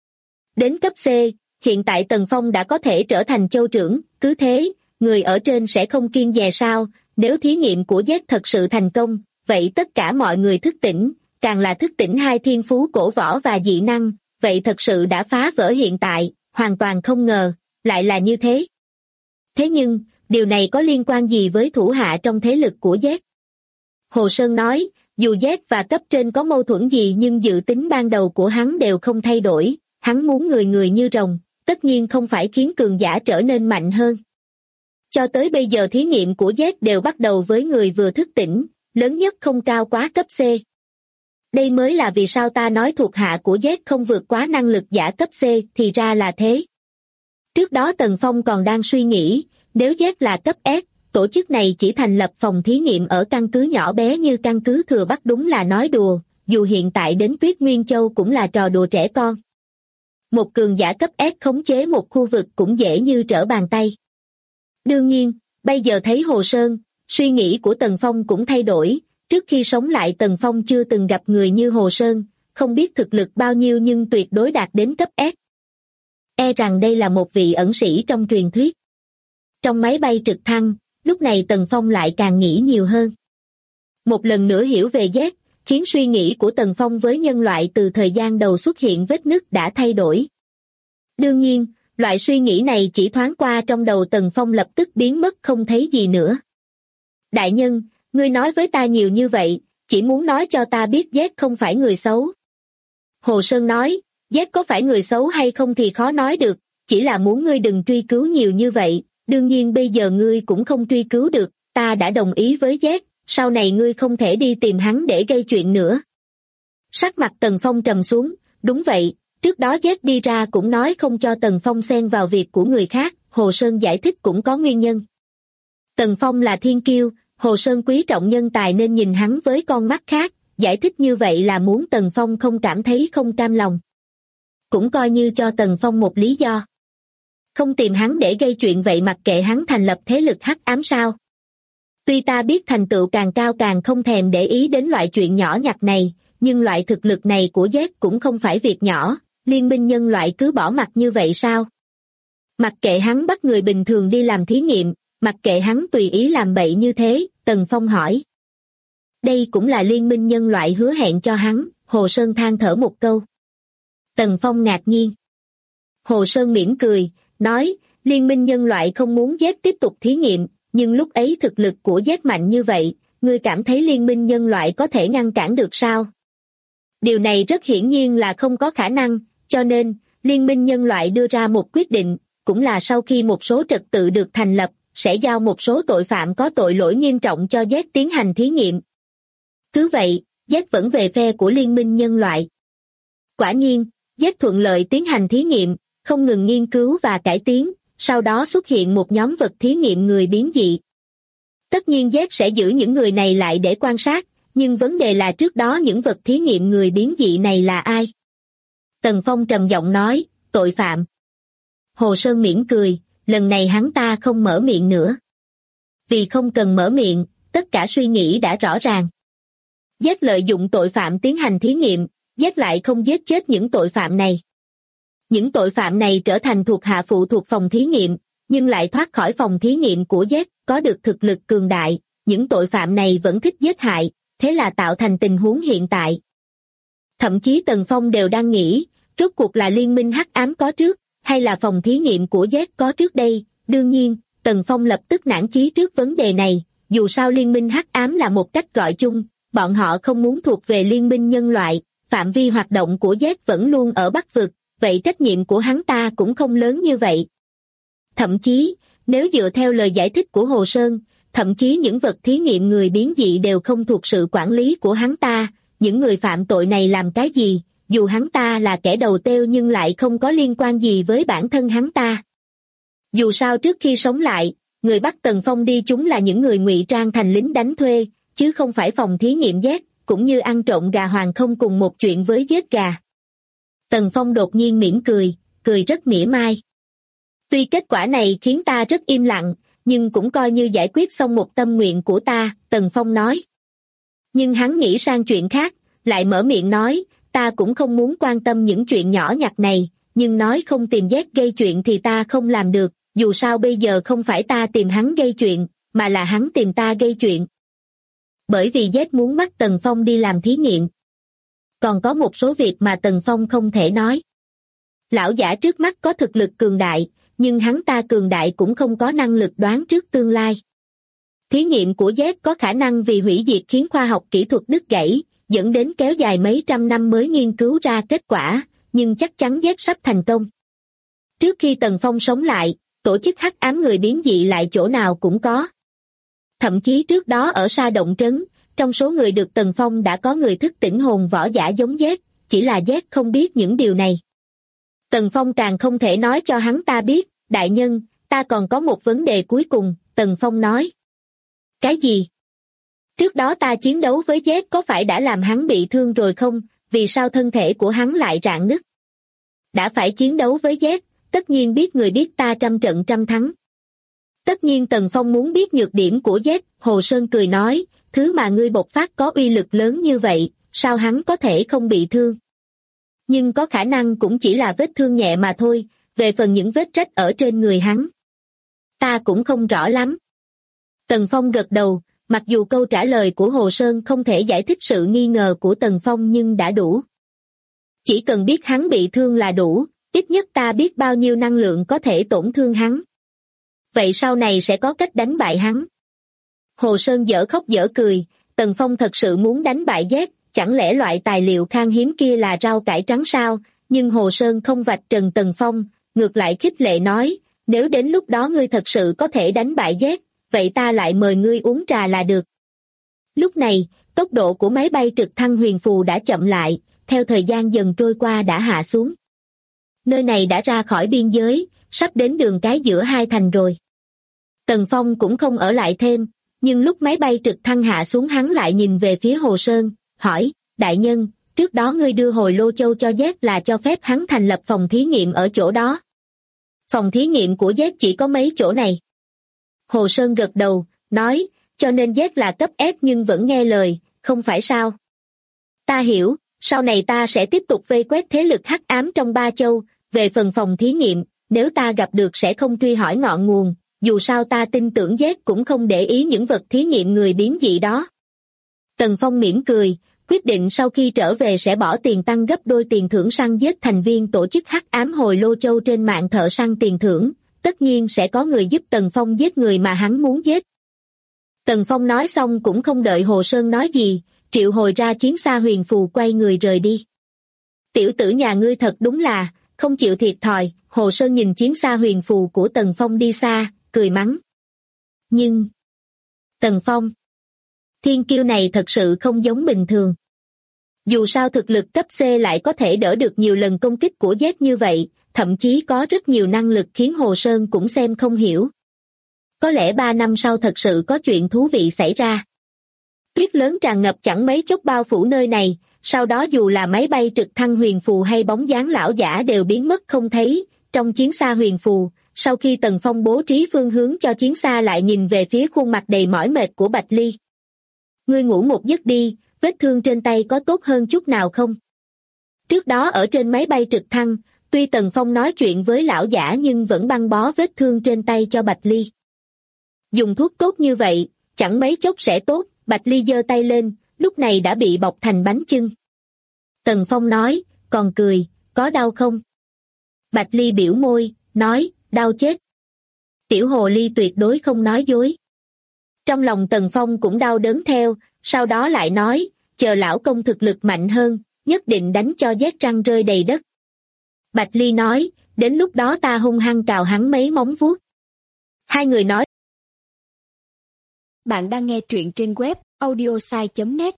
Đến cấp C, hiện tại Tần Phong đã có thể trở thành châu trưởng, cứ thế, người ở trên sẽ không kiêng dè sao, nếu thí nghiệm của Z thật sự thành công, vậy tất cả mọi người thức tỉnh, càng là thức tỉnh hai thiên phú cổ võ và dị năng, vậy thật sự đã phá vỡ hiện tại, hoàn toàn không ngờ, lại là như thế. Thế nhưng, điều này có liên quan gì với thủ hạ trong thế lực của Z? Hồ Sơn nói, dù Z và cấp trên có mâu thuẫn gì nhưng dự tính ban đầu của hắn đều không thay đổi, hắn muốn người người như rồng, tất nhiên không phải khiến cường giả trở nên mạnh hơn. Cho tới bây giờ thí nghiệm của Z đều bắt đầu với người vừa thức tỉnh, lớn nhất không cao quá cấp C. Đây mới là vì sao ta nói thuộc hạ của Z không vượt quá năng lực giả cấp C, thì ra là thế. Trước đó Tần Phong còn đang suy nghĩ, nếu Z là cấp S, tổ chức này chỉ thành lập phòng thí nghiệm ở căn cứ nhỏ bé như căn cứ Thừa Bắc đúng là nói đùa, dù hiện tại đến Tuyết Nguyên Châu cũng là trò đùa trẻ con. Một cường giả cấp S khống chế một khu vực cũng dễ như trở bàn tay. Đương nhiên, bây giờ thấy Hồ Sơn, suy nghĩ của Tần Phong cũng thay đổi, trước khi sống lại Tần Phong chưa từng gặp người như Hồ Sơn, không biết thực lực bao nhiêu nhưng tuyệt đối đạt đến cấp S. E rằng đây là một vị ẩn sĩ trong truyền thuyết. Trong máy bay trực thăng, lúc này Tần Phong lại càng nghĩ nhiều hơn. Một lần nữa hiểu về Z, khiến suy nghĩ của Tần Phong với nhân loại từ thời gian đầu xuất hiện vết nứt đã thay đổi. Đương nhiên, loại suy nghĩ này chỉ thoáng qua trong đầu Tần Phong lập tức biến mất không thấy gì nữa. Đại nhân, ngươi nói với ta nhiều như vậy, chỉ muốn nói cho ta biết Z không phải người xấu. Hồ Sơn nói, Z có phải người xấu hay không thì khó nói được, chỉ là muốn ngươi đừng truy cứu nhiều như vậy, đương nhiên bây giờ ngươi cũng không truy cứu được, ta đã đồng ý với Z, sau này ngươi không thể đi tìm hắn để gây chuyện nữa. Sắc mặt Tần Phong trầm xuống, đúng vậy, Trước đó Z đi ra cũng nói không cho Tần Phong xen vào việc của người khác, Hồ Sơn giải thích cũng có nguyên nhân. Tần Phong là thiên kiêu, Hồ Sơn quý trọng nhân tài nên nhìn hắn với con mắt khác, giải thích như vậy là muốn Tần Phong không cảm thấy không cam lòng. Cũng coi như cho Tần Phong một lý do. Không tìm hắn để gây chuyện vậy mặc kệ hắn thành lập thế lực hắc ám sao? Tuy ta biết thành tựu càng cao càng không thèm để ý đến loại chuyện nhỏ nhặt này, nhưng loại thực lực này của Z cũng không phải việc nhỏ, liên minh nhân loại cứ bỏ mặc như vậy sao? Mặc kệ hắn bắt người bình thường đi làm thí nghiệm, mặc kệ hắn tùy ý làm bậy như thế, Tần Phong hỏi. Đây cũng là liên minh nhân loại hứa hẹn cho hắn, Hồ Sơn than thở một câu. Tần Phong ngạc nhiên. Hồ Sơn mỉm cười, nói, liên minh nhân loại không muốn Z tiếp tục thí nghiệm, nhưng lúc ấy thực lực của Z mạnh như vậy, ngươi cảm thấy liên minh nhân loại có thể ngăn cản được sao? Điều này rất hiển nhiên là không có khả năng, cho nên, liên minh nhân loại đưa ra một quyết định, cũng là sau khi một số trật tự được thành lập, sẽ giao một số tội phạm có tội lỗi nghiêm trọng cho Z tiến hành thí nghiệm. Cứ vậy, Z vẫn về phe của liên minh nhân loại. Quả nhiên, Z thuận lợi tiến hành thí nghiệm, không ngừng nghiên cứu và cải tiến, sau đó xuất hiện một nhóm vật thí nghiệm người biến dị. Tất nhiên Z sẽ giữ những người này lại để quan sát, nhưng vấn đề là trước đó những vật thí nghiệm người biến dị này là ai? Tần Phong trầm giọng nói, tội phạm. Hồ Sơn mỉm cười, lần này hắn ta không mở miệng nữa. Vì không cần mở miệng, tất cả suy nghĩ đã rõ ràng. Z lợi dụng tội phạm tiến hành thí nghiệm, Z lại không giết chết những tội phạm này. Những tội phạm này trở thành thuộc hạ phụ thuộc phòng thí nghiệm, nhưng lại thoát khỏi phòng thí nghiệm của Z, có được thực lực cường đại, những tội phạm này vẫn thích giết hại, thế là tạo thành tình huống hiện tại. Thậm chí Tần Phong đều đang nghĩ, rốt cuộc là liên minh hắc ám có trước, hay là phòng thí nghiệm của Z có trước đây. Đương nhiên, Tần Phong lập tức nản chí trước vấn đề này, dù sao liên minh hắc ám là một cách gọi chung, bọn họ không muốn thuộc về liên minh nhân loại, phạm vi hoạt động của Z vẫn luôn ở Bắc Vực, vậy trách nhiệm của hắn ta cũng không lớn như vậy. Thậm chí, nếu dựa theo lời giải thích của Hồ Sơn, thậm chí những vật thí nghiệm người biến dị đều không thuộc sự quản lý của hắn ta, những người phạm tội này làm cái gì, dù hắn ta là kẻ đầu têu nhưng lại không có liên quan gì với bản thân hắn ta. Dù sao trước khi sống lại, người bắt Tần Phong đi chúng là những người ngụy trang thành lính đánh thuê, chứ không phải phòng thí nghiệm Z, cũng như ăn trộm gà hoàng không cùng một chuyện với giết gà. Tần Phong đột nhiên mỉm cười, cười rất mỉa mai. Tuy kết quả này khiến ta rất im lặng, nhưng cũng coi như giải quyết xong một tâm nguyện của ta, Tần Phong nói. Nhưng hắn nghĩ sang chuyện khác, lại mở miệng nói, ta cũng không muốn quan tâm những chuyện nhỏ nhặt này, nhưng nói không tìm Z gây chuyện thì ta không làm được, dù sao bây giờ không phải ta tìm hắn gây chuyện, mà là hắn tìm ta gây chuyện. Bởi vì Z muốn bắt Tần Phong đi làm thí nghiệm. Còn có một số việc mà Tần Phong không thể nói. Lão giả trước mắt có thực lực cường đại, nhưng hắn ta cường đại cũng không có năng lực đoán trước tương lai. Thí nghiệm của Z có khả năng vì hủy diệt khiến khoa học kỹ thuật đứt gãy, dẫn đến kéo dài mấy trăm năm mới nghiên cứu ra kết quả, nhưng chắc chắn Z sắp thành công. Trước khi Tần Phong sống lại, tổ chức hắc ám người biến dị lại chỗ nào cũng có. Thậm chí trước đó ở Sa Động Trấn, trong số người được Tần Phong đã có người thức tỉnh hồn võ giả giống Z, chỉ là Z không biết những điều này. Tần Phong càng không thể nói cho hắn ta biết, đại nhân, ta còn có một vấn đề cuối cùng, Tần Phong nói. Cái gì? Trước đó ta chiến đấu với Z có phải đã làm hắn bị thương rồi không, vì sao thân thể của hắn lại rạn nứt? Đã phải chiến đấu với Z, tất nhiên biết người biết ta trăm trận trăm thắng. Tất nhiên Tần Phong muốn biết nhược điểm của Z, Hồ Sơn cười nói, thứ mà ngươi bộc phát có uy lực lớn như vậy, sao hắn có thể không bị thương? Nhưng có khả năng cũng chỉ là vết thương nhẹ mà thôi, về phần những vết rách ở trên người hắn. Ta cũng không rõ lắm. Tần Phong gật đầu, mặc dù câu trả lời của Hồ Sơn không thể giải thích sự nghi ngờ của Tần Phong nhưng đã đủ. Chỉ cần biết hắn bị thương là đủ, ít nhất ta biết bao nhiêu năng lượng có thể tổn thương hắn. Vậy sau này sẽ có cách đánh bại hắn. Hồ Sơn dở khóc dở cười, Tần Phong thật sự muốn đánh bại Z, chẳng lẽ loại tài liệu khan hiếm kia là rau cải trắng sao? Nhưng Hồ Sơn không vạch trần Tần Phong, ngược lại khích lệ nói, nếu đến lúc đó ngươi thật sự có thể đánh bại Z, vậy ta lại mời ngươi uống trà là được. Lúc này, tốc độ của máy bay trực thăng Huyền Phù đã chậm lại, theo thời gian dần trôi qua đã hạ xuống. Nơi này đã ra khỏi biên giới, sắp đến đường cái giữa hai thành rồi. Tần Phong cũng không ở lại thêm, nhưng lúc máy bay trực thăng hạ xuống hắn lại nhìn về phía Hồ Sơn, hỏi, đại nhân, trước đó ngươi đưa hồi Lô Châu cho Z là cho phép hắn thành lập phòng thí nghiệm ở chỗ đó. Phòng thí nghiệm của Z chỉ có mấy chỗ này. Hồ Sơn gật đầu, nói, cho nên Z là cấp S nhưng vẫn nghe lời, không phải sao? Ta hiểu, sau này ta sẽ tiếp tục vây quét thế lực hắc ám trong Ba Châu, về phần phòng thí nghiệm, nếu ta gặp được sẽ không truy hỏi ngọn nguồn, dù sao ta tin tưởng Z cũng không để ý những vật thí nghiệm người biến dị đó. Tần Phong mỉm cười, quyết định sau khi trở về sẽ bỏ tiền tăng gấp đôi tiền thưởng săn giết thành viên tổ chức hắc ám hồi Lô Châu trên mạng thợ săn tiền thưởng, tất nhiên sẽ có người giúp Tần Phong giết người mà hắn muốn giết. Tần Phong nói xong cũng không đợi Hồ Sơn nói gì, triệu hồi ra chiến xa huyền phù quay người rời đi. Tiểu tử nhà ngươi thật đúng là, không chịu thiệt thòi, Hồ Sơn nhìn chiến xa huyền phù của Tần Phong đi xa, cười mắng. Nhưng, Tần Phong, thiên kiêu này thật sự không giống bình thường. Dù sao thực lực cấp C lại có thể đỡ được nhiều lần công kích của Z như vậy, thậm chí có rất nhiều năng lực khiến Hồ Sơn cũng xem không hiểu. Có lẽ 3 năm sau thật sự có chuyện thú vị xảy ra. Tuyết lớn tràn ngập chẳng mấy chốc bao phủ nơi này, sau đó dù là máy bay trực thăng huyền phù hay bóng dáng lão giả đều biến mất không thấy, trong chiến xa huyền phù. Sau khi Tần Phong bố trí phương hướng cho chiến xa lại nhìn về phía khuôn mặt đầy mỏi mệt của Bạch Ly. Ngươi ngủ một giấc đi, vết thương trên tay có tốt hơn chút nào không? Trước đó ở trên máy bay trực thăng, tuy Tần Phong nói chuyện với lão giả nhưng vẫn băng bó vết thương trên tay cho Bạch Ly. Dùng thuốc tốt như vậy, chẳng mấy chốc sẽ tốt, Bạch Ly giơ tay lên, lúc này đã bị bọc thành bánh chưng. Tần Phong nói, còn cười, có đau không? Bạch Ly biểu môi, nói, đau chết. Tiểu hồ ly tuyệt đối không nói dối. Trong lòng Tần Phong cũng đau đớn theo, sau đó lại nói, chờ lão công thực lực mạnh hơn, nhất định đánh cho vết răng rơi đầy đất. Bạch Ly nói, đến lúc đó ta hung hăng cào hắn mấy móng vuốt. Hai người nói. Bạn đang nghe truyện trên web audiosai.net.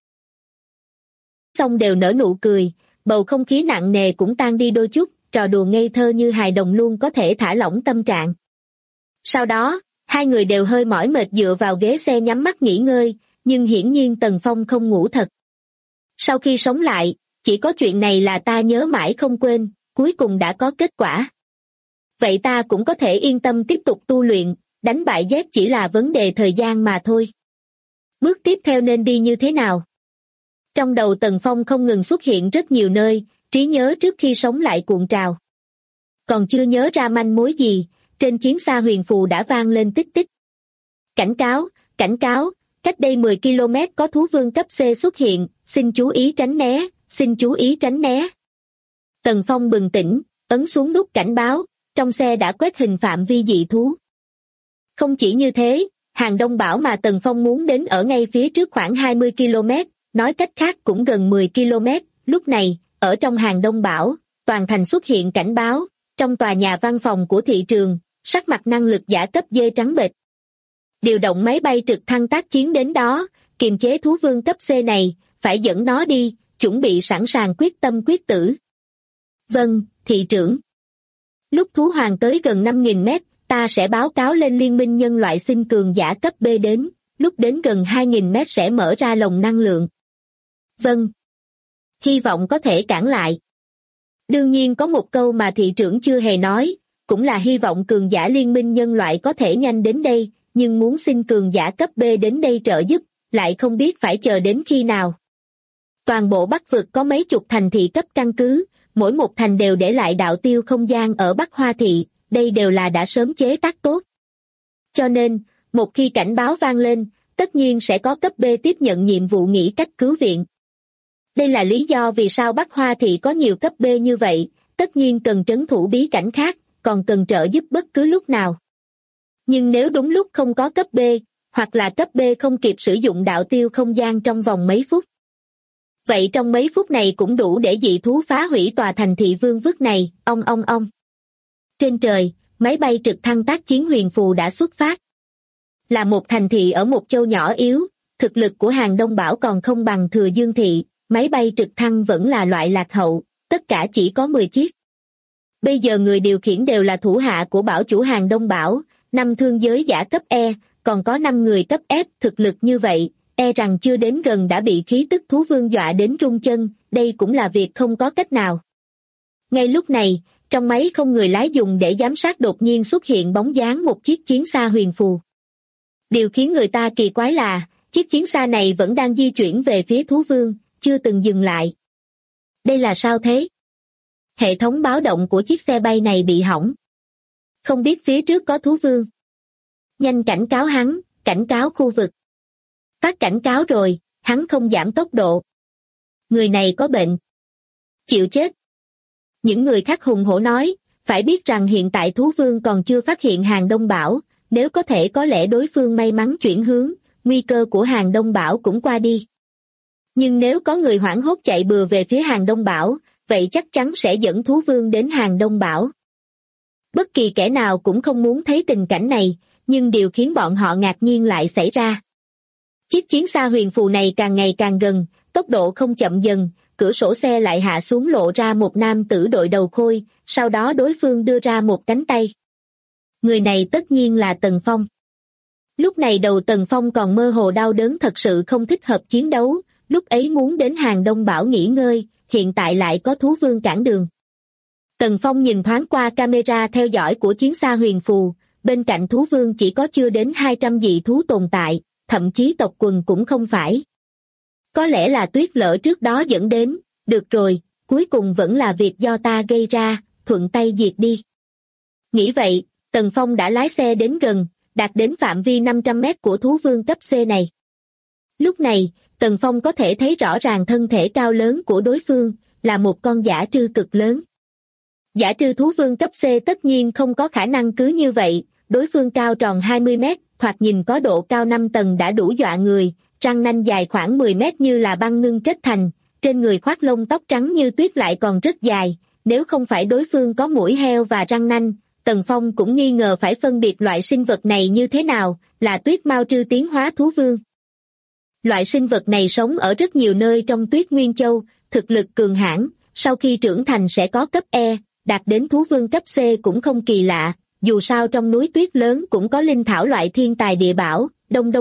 Xong đều nở nụ cười, bầu không khí nặng nề cũng tan đi đôi chút, trò đùa ngây thơ như hài đồng luôn có thể thả lỏng tâm trạng. Sau đó, hai người đều hơi mỏi mệt dựa vào ghế xe nhắm mắt nghỉ ngơi, nhưng hiển nhiên Tần Phong không ngủ thật. Sau khi sống lại, chỉ có chuyện này là ta nhớ mãi không quên, cuối cùng đã có kết quả. Vậy ta cũng có thể yên tâm tiếp tục tu luyện, đánh bại Z chỉ là vấn đề thời gian mà thôi. Bước tiếp theo nên đi như thế nào? Trong đầu Tần Phong không ngừng xuất hiện rất nhiều nơi, trí nhớ trước khi sống lại cuộn trào. Còn chưa nhớ ra manh mối gì, trên chiến xa huyền phù đã vang lên tích tích. Cảnh cáo, cách đây 10 km có thú vương cấp C xuất hiện, xin chú ý tránh né, xin chú ý tránh né. Tần Phong bừng tỉnh, ấn xuống nút cảnh báo, trong xe đã quét hình phạm vi dị thú. Không chỉ như thế, Hàng Đông Bảo mà Tần Phong muốn đến ở ngay phía trước khoảng 20 km, nói cách khác cũng gần 10 km, lúc này, ở trong Hàng Đông Bảo, toàn thành xuất hiện cảnh báo, trong tòa nhà văn phòng của thị trường, sắc mặt năng lực giả cấp D trắng bệch. Điều động máy bay trực thăng tác chiến đến đó, kiềm chế thú vương cấp C này, phải dẫn nó đi, chuẩn bị sẵn sàng quyết tâm quyết tử. Vâng, thị trưởng. Lúc thú hoàng tới gần 5.000 mét, ta sẽ báo cáo lên liên minh nhân loại xin cường giả cấp B đến, lúc đến gần 2.000 mét sẽ mở ra lồng năng lượng. Vâng. Hy vọng có thể cản lại. Đương nhiên có một câu mà thị trưởng chưa hề nói, cũng là hy vọng cường giả liên minh nhân loại có thể nhanh đến đây, nhưng muốn xin cường giả cấp B đến đây trợ giúp, lại không biết phải chờ đến khi nào. Toàn bộ Bắc vực có mấy chục thành thị cấp căn cứ, mỗi một thành đều để lại đạo tiêu không gian ở Bắc Hoa thị, đây đều là đã sớm chế tác tốt. Cho nên, một khi cảnh báo vang lên, tất nhiên sẽ có cấp B tiếp nhận nhiệm vụ nghĩ cách cứu viện. Đây là lý do vì sao Bắc Hoa thị có nhiều cấp B như vậy, tất nhiên cần trấn thủ bí cảnh khác, còn cần trợ giúp bất cứ lúc nào. Nhưng nếu đúng lúc không có cấp B, hoặc là cấp B không kịp sử dụng đạo tiêu không gian trong vòng mấy phút. Vậy trong mấy phút này cũng đủ để dị thú phá hủy tòa thành thị vương vức này, ong. Trên trời, máy bay trực thăng tác chiến huyền phù đã xuất phát. Là một thành thị ở một châu nhỏ yếu, thực lực của Hàng Đông Bảo còn không bằng Thừa Dương thị, máy bay trực thăng vẫn là loại lạc hậu, tất cả chỉ có 10 chiếc. Bây giờ người điều khiển đều là thủ hạ của bảo chủ hàng Đông Bảo, 5 thương giới giả cấp E, còn có 5 người cấp F, thực lực như vậy, e rằng chưa đến gần đã bị khí tức thú vương dọa đến run chân, đây cũng là việc không có cách nào. Ngay lúc này, trong máy không người lái dùng để giám sát đột nhiên xuất hiện bóng dáng một chiếc chiến xa huyền phù. Điều khiến người ta kỳ quái là, chiếc chiến xa này vẫn đang di chuyển về phía thú vương, chưa từng dừng lại. Đây là sao thế? Hệ thống báo động của chiếc xe bay này bị hỏng. Không biết phía trước có thú vương. Nhanh cảnh cáo hắn, cảnh cáo khu vực. Phát cảnh cáo rồi, hắn không giảm tốc độ. Người này có bệnh. Chịu chết. Những người khác hùng hổ nói, phải biết rằng hiện tại thú vương còn chưa phát hiện hàng Đông Bảo, nếu có thể có lẽ đối phương may mắn chuyển hướng, nguy cơ của hàng Đông Bảo cũng qua đi. Nhưng nếu có người hoảng hốt chạy bừa về phía hàng Đông Bảo, vậy chắc chắn sẽ dẫn thú vương đến hàng Đông Bảo. Bất kỳ kẻ nào cũng không muốn thấy tình cảnh này, nhưng điều khiến bọn họ ngạc nhiên lại xảy ra. Chiếc chiến xa huyền phù này càng ngày càng gần, tốc độ không chậm dần, cửa sổ xe lại hạ xuống lộ ra một nam tử đội đầu khôi, sau đó đối phương đưa ra một cánh tay. Người này tất nhiên là Tần Phong. Lúc này đầu Tần Phong còn mơ hồ đau đớn, thật sự không thích hợp chiến đấu, lúc ấy muốn đến hàng Đông Bảo nghỉ ngơi, hiện tại lại có thú vương cản đường. Tần Phong nhìn thoáng qua camera theo dõi của chiến xa huyền phù, bên cạnh thú vương chỉ có chưa đến 200 dị thú tồn tại, thậm chí tộc quần cũng không phải. Có lẽ là tuyết lở trước đó dẫn đến, được rồi, cuối cùng vẫn là việc do ta gây ra, thuận tay diệt đi. Nghĩ vậy, Tần Phong đã lái xe đến gần, đạt đến phạm vi 500 mét của thú vương cấp C này. Lúc này, Tần Phong có thể thấy rõ ràng thân thể cao lớn của đối phương, là một con dã trư cực lớn. Dã trư thú vương cấp C tất nhiên không có khả năng cứ như vậy, đối phương cao tròn 20 mét, thoạt nhìn có độ cao 5 tầng đã đủ dọa người, răng nanh dài khoảng 10 mét như là băng ngưng kết thành, trên người khoác lông tóc trắng như tuyết lại còn rất dài, nếu không phải đối phương có mũi heo và răng nanh, Tần Phong cũng nghi ngờ phải phân biệt loại sinh vật này như thế nào, là tuyết mao trư tiến hóa thú vương. Loại sinh vật này sống ở rất nhiều nơi trong Tuyết Nguyên Châu, thực lực cường hãn, sau khi trưởng thành sẽ có cấp E, đạt đến thú vương cấp C cũng không kỳ lạ, dù sao trong núi tuyết lớn cũng có linh thảo loại thiên tài địa bảo, đông.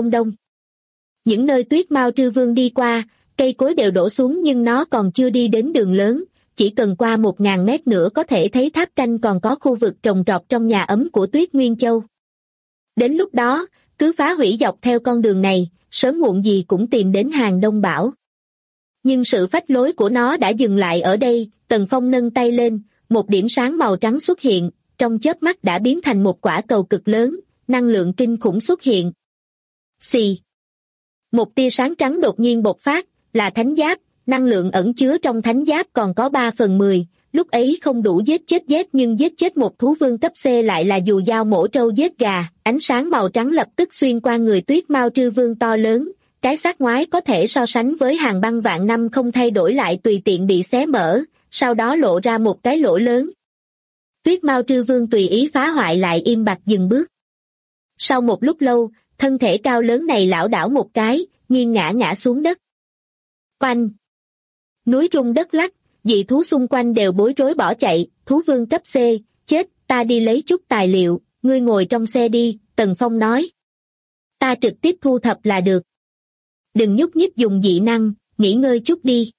Những nơi tuyết mao trư vương đi qua, cây cối đều đổ xuống nhưng nó còn chưa đi đến đường lớn, chỉ cần qua 1000 mét nữa có thể thấy tháp canh còn có khu vực trồng trọt trong nhà ấm của Tuyết Nguyên Châu. Đến lúc đó, cứ phá hủy dọc theo con đường này, sớm muộn gì cũng tìm đến hàng Đông Bảo. Nhưng sự phách lối của nó đã dừng lại ở đây, Tần Phong nâng tay lên, một điểm sáng màu trắng xuất hiện, trong chớp mắt đã biến thành một quả cầu cực lớn, năng lượng kinh khủng xuất hiện. Xì. Một tia sáng trắng đột nhiên bộc phát, là thánh giáp, năng lượng ẩn chứa trong thánh giáp còn có 3/10, lúc ấy không đủ giết chết Z nhưng giết chết một thú vương cấp C lại là dù dao mổ trâu giết gà, ánh sáng màu trắng lập tức xuyên qua người tuyết mao trư vương to lớn, cái xác ngoái có thể so sánh với hàng băng vạn năm không thay đổi lại tùy tiện bị xé mở, sau đó lộ ra một cái lỗ lớn. Tuyết mao trư vương tùy ý phá hoại lại im bặt dừng bước. Sau một lúc lâu, thân thể cao lớn này lảo đảo một cái, nghiêng ngã xuống đất. Oanh! Núi rung đất lắc, dị thú xung quanh đều bối rối bỏ chạy, thú vương cấp C, chết, ta đi lấy chút tài liệu, ngươi ngồi trong xe đi, Tần Phong nói. Ta trực tiếp thu thập là được. Đừng nhúc nhích dùng dị năng, nghỉ ngơi chút đi.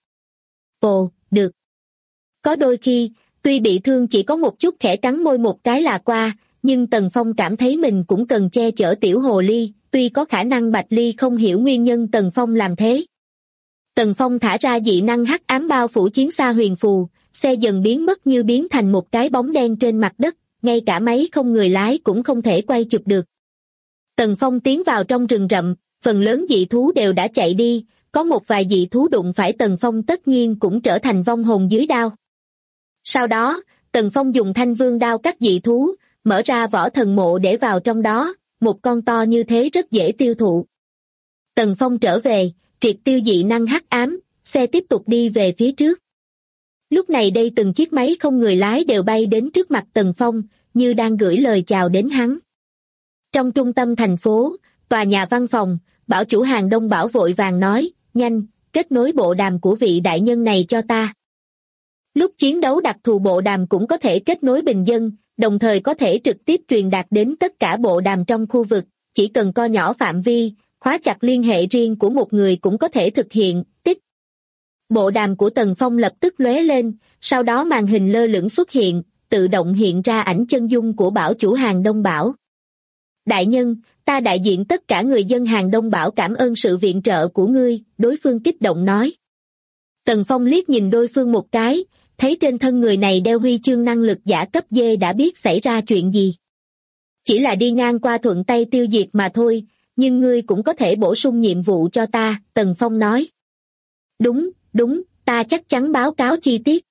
Ồ, được. Có đôi khi, tuy bị thương chỉ có một chút khẽ cắn môi một cái là qua, nhưng Tần Phong cảm thấy mình cũng cần che chở tiểu hồ ly, tuy có khả năng Bạch Ly không hiểu nguyên nhân Tần Phong làm thế. Tần Phong thả ra dị năng hắc ám bao phủ chiến xa huyền phù, xe dần biến mất như biến thành một cái bóng đen trên mặt đất, ngay cả máy không người lái cũng không thể quay chụp được. Tần Phong tiến vào trong rừng rậm, phần lớn dị thú đều đã chạy đi, có một vài dị thú đụng phải Tần Phong tất nhiên cũng trở thành vong hồn dưới đao. Sau đó, Tần Phong dùng thanh vương đao cắt dị thú, mở ra võ thần mộ để vào trong đó, một con to như thế rất dễ tiêu thụ. Tần Phong trở về, triệt tiêu dị năng hắc ám, xe tiếp tục đi về phía trước. Lúc này đây từng chiếc máy không người lái đều bay đến trước mặt Tần Phong, như đang gửi lời chào đến hắn. Trong trung tâm thành phố, tòa nhà văn phòng, bảo chủ hàng Đông Bảo vội vàng nói, nhanh, kết nối bộ đàm của vị đại nhân này cho ta. Lúc chiến đấu đặc thù bộ đàm cũng có thể kết nối bình dân, đồng thời có thể trực tiếp truyền đạt đến tất cả bộ đàm trong khu vực, chỉ cần co nhỏ phạm vi, khóa chặt liên hệ riêng của một người cũng có thể thực hiện. Tích. Bộ đàm của Tần Phong lập tức lóe lên, sau đó màn hình lơ lửng xuất hiện, tự động hiện ra ảnh chân dung của bảo chủ hàng Đông Bảo. Đại nhân, ta đại diện tất cả người dân hàng Đông Bảo cảm ơn sự viện trợ của ngươi, đối phương kích động nói. Tần Phong liếc nhìn đối phương một cái, thấy trên thân người này đeo huy chương năng lực giả cấp D đã biết xảy ra chuyện gì. Chỉ là đi ngang qua thuận tay tiêu diệt mà thôi, nhưng ngươi cũng có thể bổ sung nhiệm vụ cho ta, Tần Phong nói. Đúng, ta chắc chắn báo cáo chi tiết.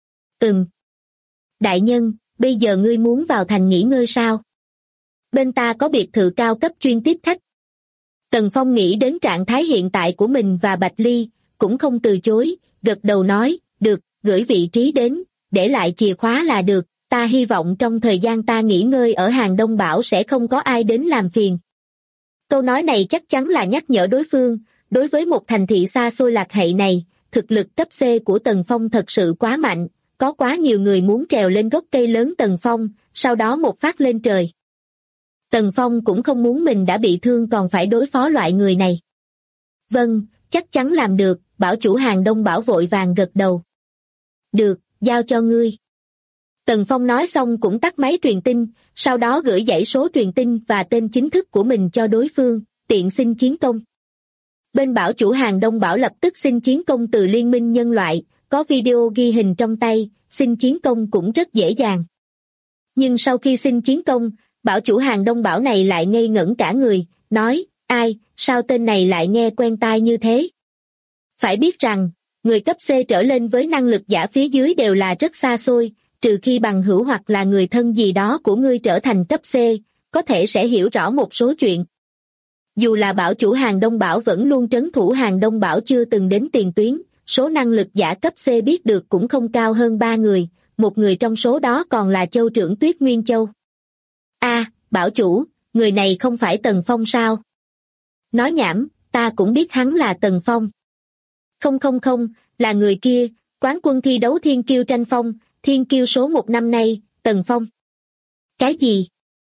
Đại nhân, bây giờ ngươi muốn vào thành nghỉ ngơi sao? Bên ta có biệt thự cao cấp chuyên tiếp khách. Tần Phong nghĩ đến trạng thái hiện tại của mình và Bạch Ly, cũng không từ chối, gật đầu nói, được, gửi vị trí đến, để lại chìa khóa là được, ta hy vọng trong thời gian ta nghỉ ngơi ở hàng Đông Bảo sẽ không có ai đến làm phiền. Câu nói này chắc chắn là nhắc nhở đối phương, đối với một thành thị xa xôi lạc hậu này, thực lực cấp C của Tần Phong thật sự quá mạnh, có quá nhiều người muốn trèo lên gốc cây lớn Tần Phong, sau đó một phát lên trời. Tần Phong cũng không muốn mình đã bị thương còn phải đối phó loại người này. Vâng, chắc chắn làm được, bảo chủ hàng Đông Bảo vội vàng gật đầu. Được, giao cho ngươi. Tần Phong nói xong cũng tắt máy truyền tin, sau đó gửi dãy số truyền tin và tên chính thức của mình cho đối phương, tiện xin chiến công. Bên bảo chủ hàng Đông Bảo lập tức xin chiến công từ Liên minh Nhân loại, có video ghi hình trong tay, xin chiến công cũng rất dễ dàng. Nhưng sau khi xin chiến công, bảo chủ hàng Đông Bảo này lại ngây ngẩn cả người, nói, ai, sao tên này lại nghe quen tai như thế? Phải biết rằng, người cấp C trở lên với năng lực giả phía dưới đều là rất xa xôi, trừ khi bằng hữu hoặc là người thân gì đó của ngươi trở thành cấp C, có thể sẽ hiểu rõ một số chuyện. Dù là bảo chủ hàng Đông Bảo vẫn luôn trấn thủ hàng Đông Bảo chưa từng đến tiền tuyến, số năng lực giả cấp C biết được cũng không cao hơn 3 người, một người trong số đó còn là Châu trưởng Tuyết Nguyên Châu. Bảo chủ, người này không phải Tần Phong sao? Nói nhảm, ta cũng biết hắn là Tần Phong. Không, là người kia, quán quân thi đấu thiên kiêu tranh phong, thiên kiêu số 1 năm nay, Tần Phong. Cái gì?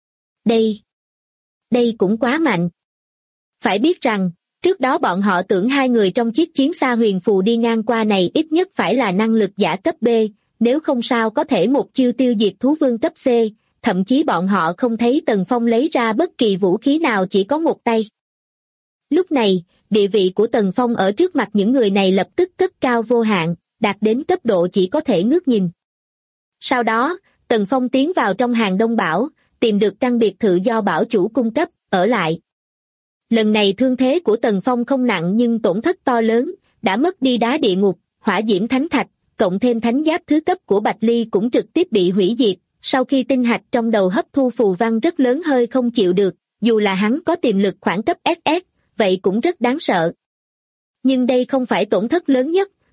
Đây cũng quá mạnh. Phải biết rằng, trước đó bọn họ tưởng hai người trong chiếc chiến xa huyền phù đi ngang qua này ít nhất phải là năng lực giả cấp B, nếu không sao có thể một chiêu tiêu diệt thú vương cấp C, thậm chí bọn họ không thấy Tần Phong lấy ra bất kỳ vũ khí nào chỉ có một tay. Lúc này, địa vị của Tần Phong ở trước mặt những người này lập tức cất cao vô hạn, đạt đến cấp độ chỉ có thể ngước nhìn. Sau đó, Tần Phong tiến vào trong hàng Đông Bảo, tìm được căn biệt thự do bảo chủ cung cấp, ở lại. Lần này thương thế của Tần Phong không nặng nhưng tổn thất to lớn, đã mất đi đá địa ngục, hỏa diễm thánh thạch, cộng thêm thánh giáp thứ cấp của Bạch Ly cũng trực tiếp bị hủy diệt, sau khi tinh hạch trong đầu hấp thu phù văn rất lớn hơi không chịu được, dù là hắn có tiềm lực khoảng cấp SS, vậy cũng rất đáng sợ. Nhưng đây không phải tổn thất lớn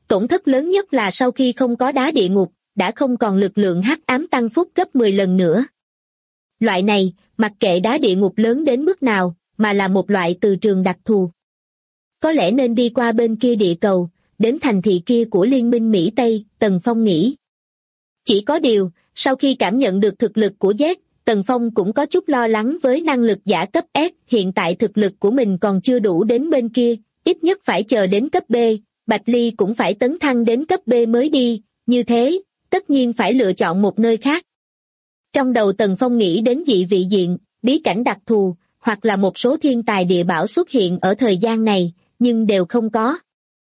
nhất là sau khi không có đá địa ngục, đã không còn lực lượng hắc ám tăng phúc gấp 10 lần nữa. Loại này, mặc kệ đá địa ngục lớn đến mức nào, mà là một loại từ trường đặc thù. Có lẽ nên đi qua bên kia địa cầu, đến thành thị kia của Liên minh Mỹ Tây, Tần Phong nghĩ. Chỉ có điều, sau khi cảm nhận được thực lực của Z, Tần Phong cũng có chút lo lắng với năng lực giả cấp S, hiện tại thực lực của mình còn chưa đủ đến bên kia, ít nhất phải chờ đến cấp B, Bạch Ly cũng phải tấn thăng đến cấp B mới đi, như thế, tất nhiên phải lựa chọn một nơi khác. Trong đầu Tần Phong nghĩ đến dị vị diện, bí cảnh đặc thù, hoặc là một số thiên tài địa bảo xuất hiện ở thời gian này, nhưng đều không có.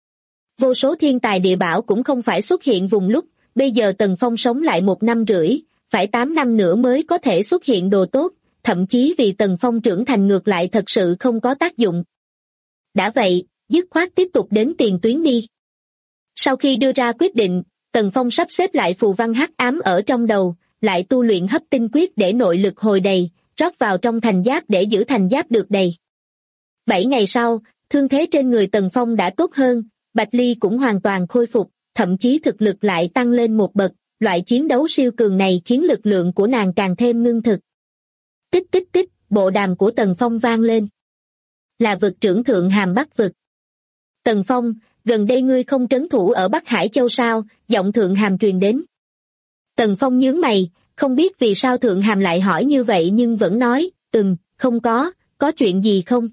Vô số thiên tài địa bảo cũng không phải xuất hiện vùng lúc, bây giờ Tần Phong sống lại 1 năm rưỡi, phải 8 năm nữa mới có thể xuất hiện đồ tốt, thậm chí vì Tần Phong trưởng thành ngược lại thật sự không có tác dụng. Đã vậy, dứt khoát tiếp tục đến tiền tuyến đi. Sau khi đưa ra quyết định, Tần Phong sắp xếp lại phù văn hắc ám ở trong đầu, lại tu luyện hấp tinh quyết để nội lực hồi đầy, rót vào trong thành giáp để giữ thành giáp được đầy. 7 ngày sau, thương thế trên người Tần Phong đã tốt hơn, Bạch Ly cũng hoàn toàn khôi phục, thậm chí thực lực lại tăng lên một bậc, loại chiến đấu siêu cường này khiến lực lượng của nàng càng thêm ngưng thực. Tích, bộ đàm của Tần Phong vang lên. Là vực trưởng thượng hàm Bắc vực. Tần Phong, gần đây ngươi không trấn thủ ở Bắc Hải Châu sao? Giọng Thượng Hàm truyền đến. Tần Phong nhướng mày, không biết vì sao Thượng Hàm lại hỏi như vậy nhưng vẫn nói, không có chuyện gì không?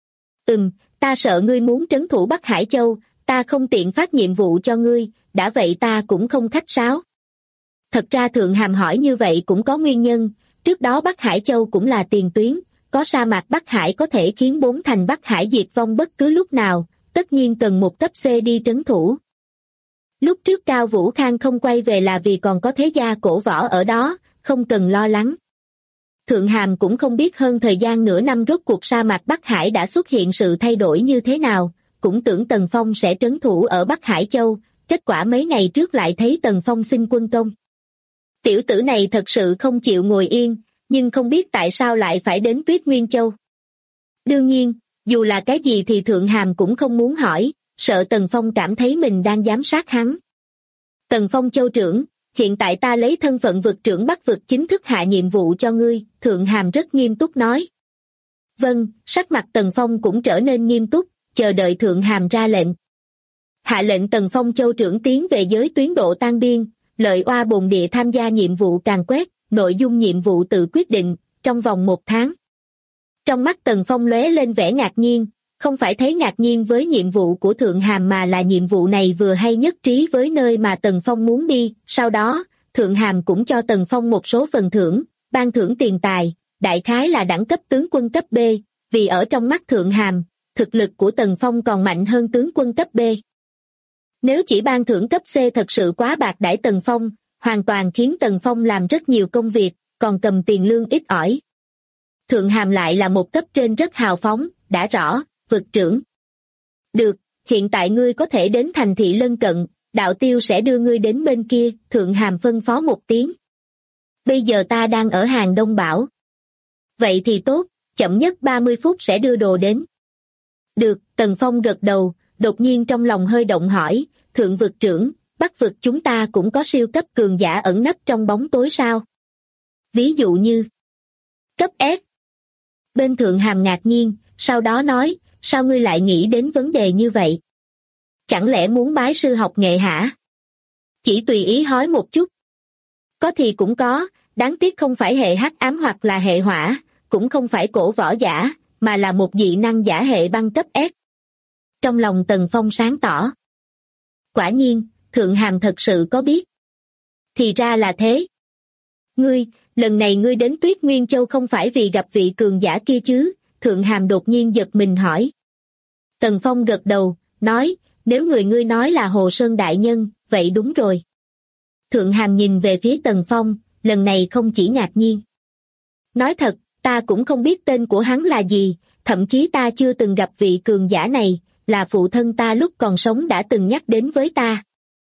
Ta sợ ngươi muốn trấn thủ Bắc Hải Châu, ta không tiện phát nhiệm vụ cho ngươi, đã vậy ta cũng không khách sáo. Thật ra Thượng Hàm hỏi như vậy cũng có nguyên nhân, trước đó Bắc Hải Châu cũng là tiền tuyến, có sa mạc Bắc Hải có thể khiến 4 thành Bắc Hải diệt vong bất cứ lúc nào, tất nhiên cần một cấp C đi trấn thủ. Lúc trước Cao Vũ Khang không quay về là vì còn có thế gia cổ võ ở đó, không cần lo lắng. Thượng Hàm cũng không biết hơn thời gian nửa năm rốt cuộc sa mạc Bắc Hải đã xuất hiện sự thay đổi như thế nào, cũng tưởng Tần Phong sẽ trấn thủ ở Bắc Hải Châu, kết quả mấy ngày trước lại thấy Tần Phong xin quân công. Tiểu tử này thật sự không chịu ngồi yên, nhưng không biết tại sao lại phải đến Tuyết Nguyên Châu. Đương nhiên, dù là cái gì thì Thượng Hàm cũng không muốn hỏi, sợ Tần Phong cảm thấy mình đang giám sát hắn. Tần Phong châu trưởng, hiện tại ta lấy thân phận vực trưởng Bắc vực chính thức hạ nhiệm vụ cho ngươi, Thượng Hàm rất nghiêm túc nói. Vâng, sắc mặt Tần Phong cũng trở nên nghiêm túc, chờ đợi Thượng Hàm ra lệnh. Hạ lệnh Tần Phong châu trưởng tiến về giới tuyến độ tan biên, lợi oa bồn địa tham gia nhiệm vụ càn quét, nội dung nhiệm vụ tự quyết định, trong vòng 1 tháng. Trong mắt Tần Phong lóe lên vẻ ngạc nhiên, không phải thấy ngạc nhiên với nhiệm vụ của Thượng Hàm mà là nhiệm vụ này vừa hay nhất trí với nơi mà Tần Phong muốn đi. Sau đó, Thượng Hàm cũng cho Tần Phong một số phần thưởng, ban thưởng tiền tài, đại khái là đẳng cấp tướng quân cấp B, vì ở trong mắt Thượng Hàm, thực lực của Tần Phong còn mạnh hơn tướng quân cấp B. Nếu chỉ ban thưởng cấp C thật sự quá bạc đãi Tần Phong, hoàn toàn khiến Tần Phong làm rất nhiều công việc, còn cầm tiền lương ít ỏi. Thượng Hàm lại là một cấp trên rất hào phóng, đã rõ, vực trưởng. Được, hiện tại ngươi có thể đến thành thị lân cận, Đạo Tiêu sẽ đưa ngươi đến bên kia, Thượng Hàm phân phó một tiếng. Bây giờ ta đang ở Hàng Đông Bảo. Vậy thì tốt, chậm nhất 30 phút sẽ đưa đồ đến. Được, Tần Phong gật đầu, đột nhiên trong lòng hơi động hỏi, Thượng vực trưởng, Bắc vực chúng ta cũng có siêu cấp cường giả ẩn nấp trong bóng tối sao? Ví dụ như cấp S. Bên Thượng Hàm ngạc nhiên, sau đó nói, sao ngươi lại nghĩ đến vấn đề như vậy? Chẳng lẽ muốn bái sư học nghệ hả? Chỉ tùy ý hỏi một chút. Có thì cũng có, đáng tiếc không phải hệ hắc ám hoặc là hệ hỏa, cũng không phải cổ võ giả, mà là một dị năng giả hệ băng cấp S. Trong lòng Tần Phong sáng tỏ. Quả nhiên, Thượng Hàm thật sự có biết. Thì ra là thế. Ngươi, lần này ngươi đến Tuyết Nguyên Châu không phải vì gặp vị cường giả kia chứ? Thượng Hàm đột nhiên giật mình hỏi. Tần Phong gật đầu, nói, nếu người ngươi nói là Hồ Sơn Đại Nhân, vậy đúng rồi. Thượng Hàm nhìn về phía Tần Phong, lần này không chỉ ngạc nhiên. Nói thật, ta cũng không biết tên của hắn là gì, thậm chí ta chưa từng gặp vị cường giả này, là phụ thân ta lúc còn sống đã từng nhắc đến với ta.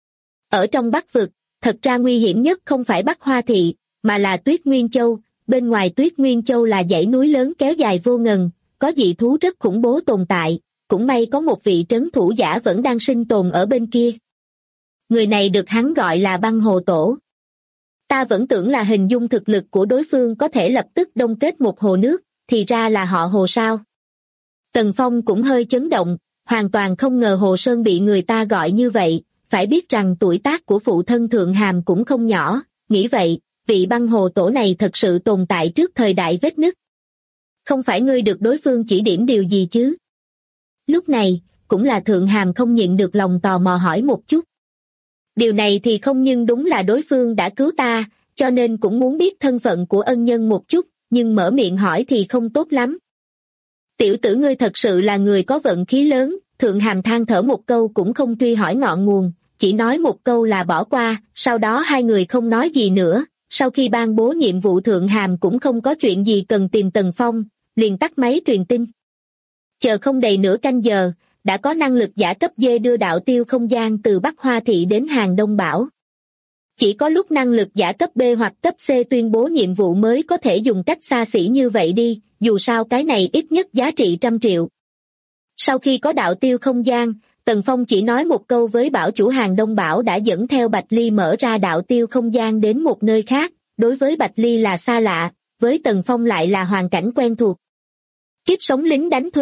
Ở trong Bắc vực, thật ra nguy hiểm nhất không phải Bắc Hoa Thị, mà là Tuyết Nguyên Châu, bên ngoài Tuyết Nguyên Châu là dãy núi lớn kéo dài vô ngần, có dị thú rất khủng bố tồn tại, cũng may có một vị trấn thủ giả vẫn đang sinh tồn ở bên kia. Người này được hắn gọi là Băng Hồ Tổ. Ta vẫn tưởng là hình dung thực lực của đối phương có thể lập tức đông kết một hồ nước, thì ra là họ Hồ sao. Tần Phong cũng hơi chấn động, hoàn toàn không ngờ Hồ Sơn bị người ta gọi như vậy, phải biết rằng tuổi tác của phụ thân Thượng Hàm cũng không nhỏ, nghĩ vậy, vị Băng Hồ Tổ này thật sự tồn tại trước thời đại vết nứt. Không phải ngươi được đối phương chỉ điểm điều gì chứ? Lúc này, cũng là Thượng Hàm không nhịn được lòng tò mò hỏi một chút. Điều này thì không, nhưng đúng là đối phương đã cứu ta, cho nên cũng muốn biết thân phận của ân nhân một chút, nhưng mở miệng hỏi thì không tốt lắm. Tiểu tử ngươi thật sự là người có vận khí lớn, Thượng Hàm than thở một câu cũng không truy hỏi ngọn nguồn, chỉ nói một câu là bỏ qua, sau đó hai người không nói gì nữa. Sau khi ban bố nhiệm vụ Thượng Hàm cũng không có chuyện gì cần tìm Tần Phong, liền tắt máy truyền tin. Chờ không đầy nửa canh giờ, đã có năng lực giả cấp D đưa Đạo Tiêu không gian từ Bắc Hoa Thị đến Hàng Đông Bảo. Chỉ có lúc năng lực giả cấp B hoặc cấp C tuyên bố nhiệm vụ mới có thể dùng cách xa xỉ như vậy đi, dù sao cái này ít nhất giá trị 100 triệu. Sau khi có Đạo Tiêu không gian, Tần Phong chỉ nói một câu với bảo chủ Hàng Đông Bảo đã dẫn theo Bạch Ly mở ra Đạo Tiêu không gian đến một nơi khác, đối với Bạch Ly là xa lạ, với Tần Phong lại là hoàn cảnh quen thuộc. Kiếp sống lính đánh thuê,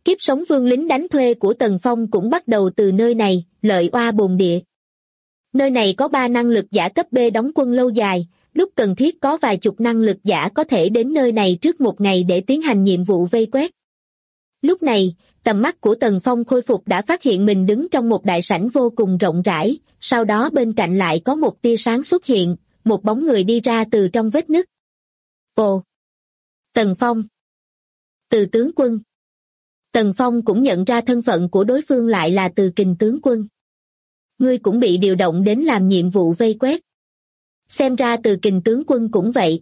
Kiếp sống vương lính đánh thuê của Tần Phong cũng bắt đầu từ nơi này, Lợi Oa bồn địa. Nơi này có 3 năng lực giả cấp B đóng quân lâu dài, lúc cần thiết có vài chục năng lực giả có thể đến nơi này trước một ngày để tiến hành nhiệm vụ vây quét. Lúc này, tầm mắt của Tần Phong khôi phục đã phát hiện mình đứng trong một đại sảnh vô cùng rộng rãi, sau đó bên cạnh lại có một tia sáng xuất hiện, một bóng người đi ra từ trong vết nứt. Ồ! Tần Phong! Từ tướng quân! Tần Phong cũng nhận ra thân phận của đối phương lại là Từ Kình tướng quân. Ngươi cũng bị điều động đến làm nhiệm vụ vây quét. Xem ra Từ Kình tướng quân cũng vậy.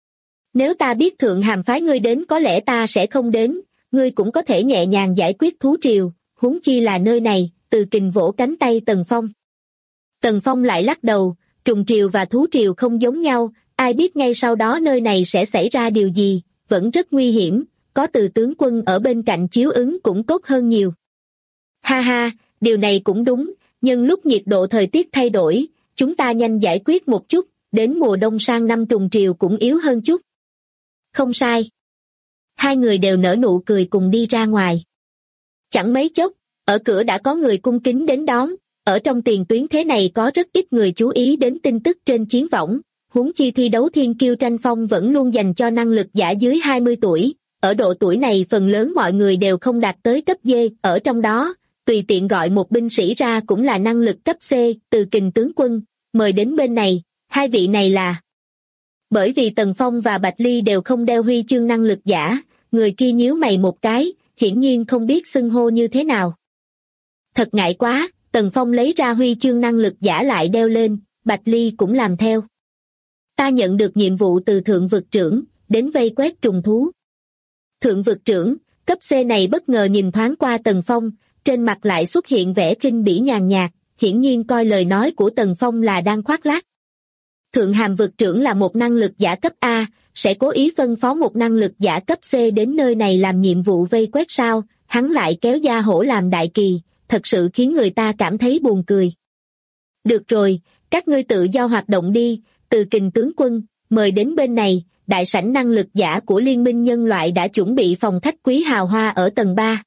Nếu ta biết Thượng Hàm phái ngươi đến có lẽ ta sẽ không đến, ngươi cũng có thể nhẹ nhàng giải quyết thú triều, huống chi là nơi này. Từ Kình vỗ cánh tay Tần Phong. Tần Phong lại lắc đầu, trùng triều và thú triều không giống nhau, ai biết ngay sau đó nơi này sẽ xảy ra điều gì, vẫn rất nguy hiểm, có Từ tướng quân ở bên cạnh chiếu ứng cũng tốt hơn nhiều. Ha ha, điều này cũng đúng, nhưng lúc nhiệt độ thời tiết thay đổi, chúng ta nhanh giải quyết một chút, đến mùa đông sang năm trùng triều cũng yếu hơn chút. Không sai. Hai người đều nở nụ cười cùng đi ra ngoài. Chẳng mấy chốc, ở cửa đã có người cung kính đến đón, ở trong tiền tuyến thế này có rất ít người chú ý đến tin tức trên chiến võng, huống chi thi đấu thiên kiêu tranh phong vẫn luôn dành cho năng lực giả dưới 20 tuổi, ở độ tuổi này phần lớn mọi người đều không đạt tới cấp D, ở trong đó, tùy tiện gọi một binh sĩ ra cũng là năng lực cấp C. Từ Kình tướng quân, mời đến bên này, hai vị này là... Bởi vì Tần Phong và Bạch Ly đều không đeo huy chương năng lực giả, người kia nhíu mày một cái, hiển nhiên không biết xưng hô như thế nào. Thật ngại quá, Tần Phong lấy ra huy chương năng lực giả lại đeo lên, Bạch Ly cũng làm theo. Ta nhận được nhiệm vụ từ Thượng vực trưởng, đến vây quét trùng thú. Thượng vực trưởng, cấp C này bất ngờ nhìn thoáng qua Tần Phong, trên mặt lại xuất hiện vẻ khinh bỉ nhàn nhạt, hiển nhiên coi lời nói của Tần Phong là đang khoác lác. Thượng Hàm vực trưởng là một năng lực giả cấp A, sẽ cố ý phân phó một năng lực giả cấp C đến nơi này làm nhiệm vụ vây quét sao, hắn lại kéo da hổ làm đại kỳ, thật sự khiến người ta cảm thấy buồn cười. Được rồi, các ngươi tự do hoạt động đi, Từ Kình tướng quân, mời đến bên này, đại sảnh năng lực giả của Liên minh nhân loại đã chuẩn bị phòng khách quý hào hoa ở tầng 3.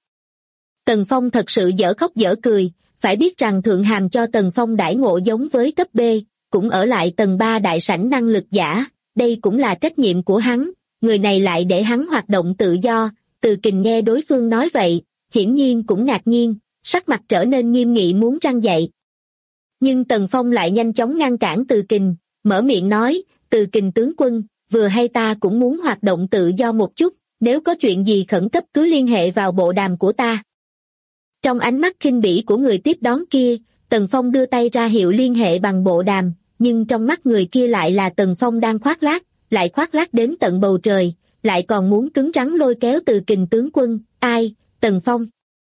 Tần Phong thật sự dở khóc dở cười, phải biết rằng Thượng Hàm cho Tần Phong đãi ngộ giống với cấp B, cũng ở lại tầng 3 đại sảnh năng lực giả, đây cũng là trách nhiệm của hắn, người này lại để hắn hoạt động tự do. Từ Kình nghe đối phương nói vậy, hiển nhiên cũng ngạc nhiên, sắc mặt trở nên nghiêm nghị muốn răn dạy. Nhưng Tần Phong lại nhanh chóng ngăn cản Từ Kình, mở miệng nói, Từ Kình tướng quân, vừa hay ta cũng muốn hoạt động tự do một chút, nếu có chuyện gì khẩn cấp cứ liên hệ vào bộ đàm của ta. Trong ánh mắt khinh bỉ của người tiếp đón kia, Tần Phong đưa tay ra hiệu liên hệ bằng bộ đàm, nhưng trong mắt người kia lại là Tần Phong đang khoác lác, lại khoác lác đến tận bầu trời, lại còn muốn cứng rắn lôi kéo Từ Kình tướng quân. Ai? Tần Phong.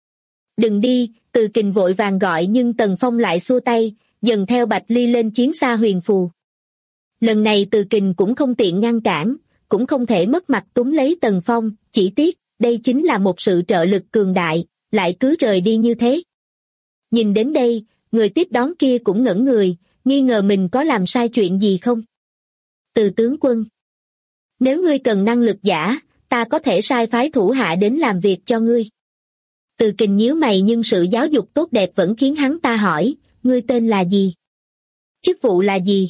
Đừng đi, Từ Kình vội vàng gọi nhưng Tần Phong lại xua tay, dần theo Bạch Ly lên chiến xa huyền phù. Lần này Từ Kình cũng không tiện ngăn cản, cũng không thể mất mặt túm lấy Tần Phong, chỉ tiếc, đây chính là một sự trợ lực cường đại, lại cứ rời đi như thế. Nhìn đến đây, người tiếp đón kia cũng ngẩn người, nghi ngờ mình có làm sai chuyện gì không? Từ tướng quân. Nếu ngươi cần năng lực giả, ta có thể sai phái thủ hạ đến làm việc cho ngươi. Từ Kình nhíu mày nhưng sự giáo dục tốt đẹp vẫn khiến hắn ta hỏi, ngươi tên là gì? Chức vụ là gì?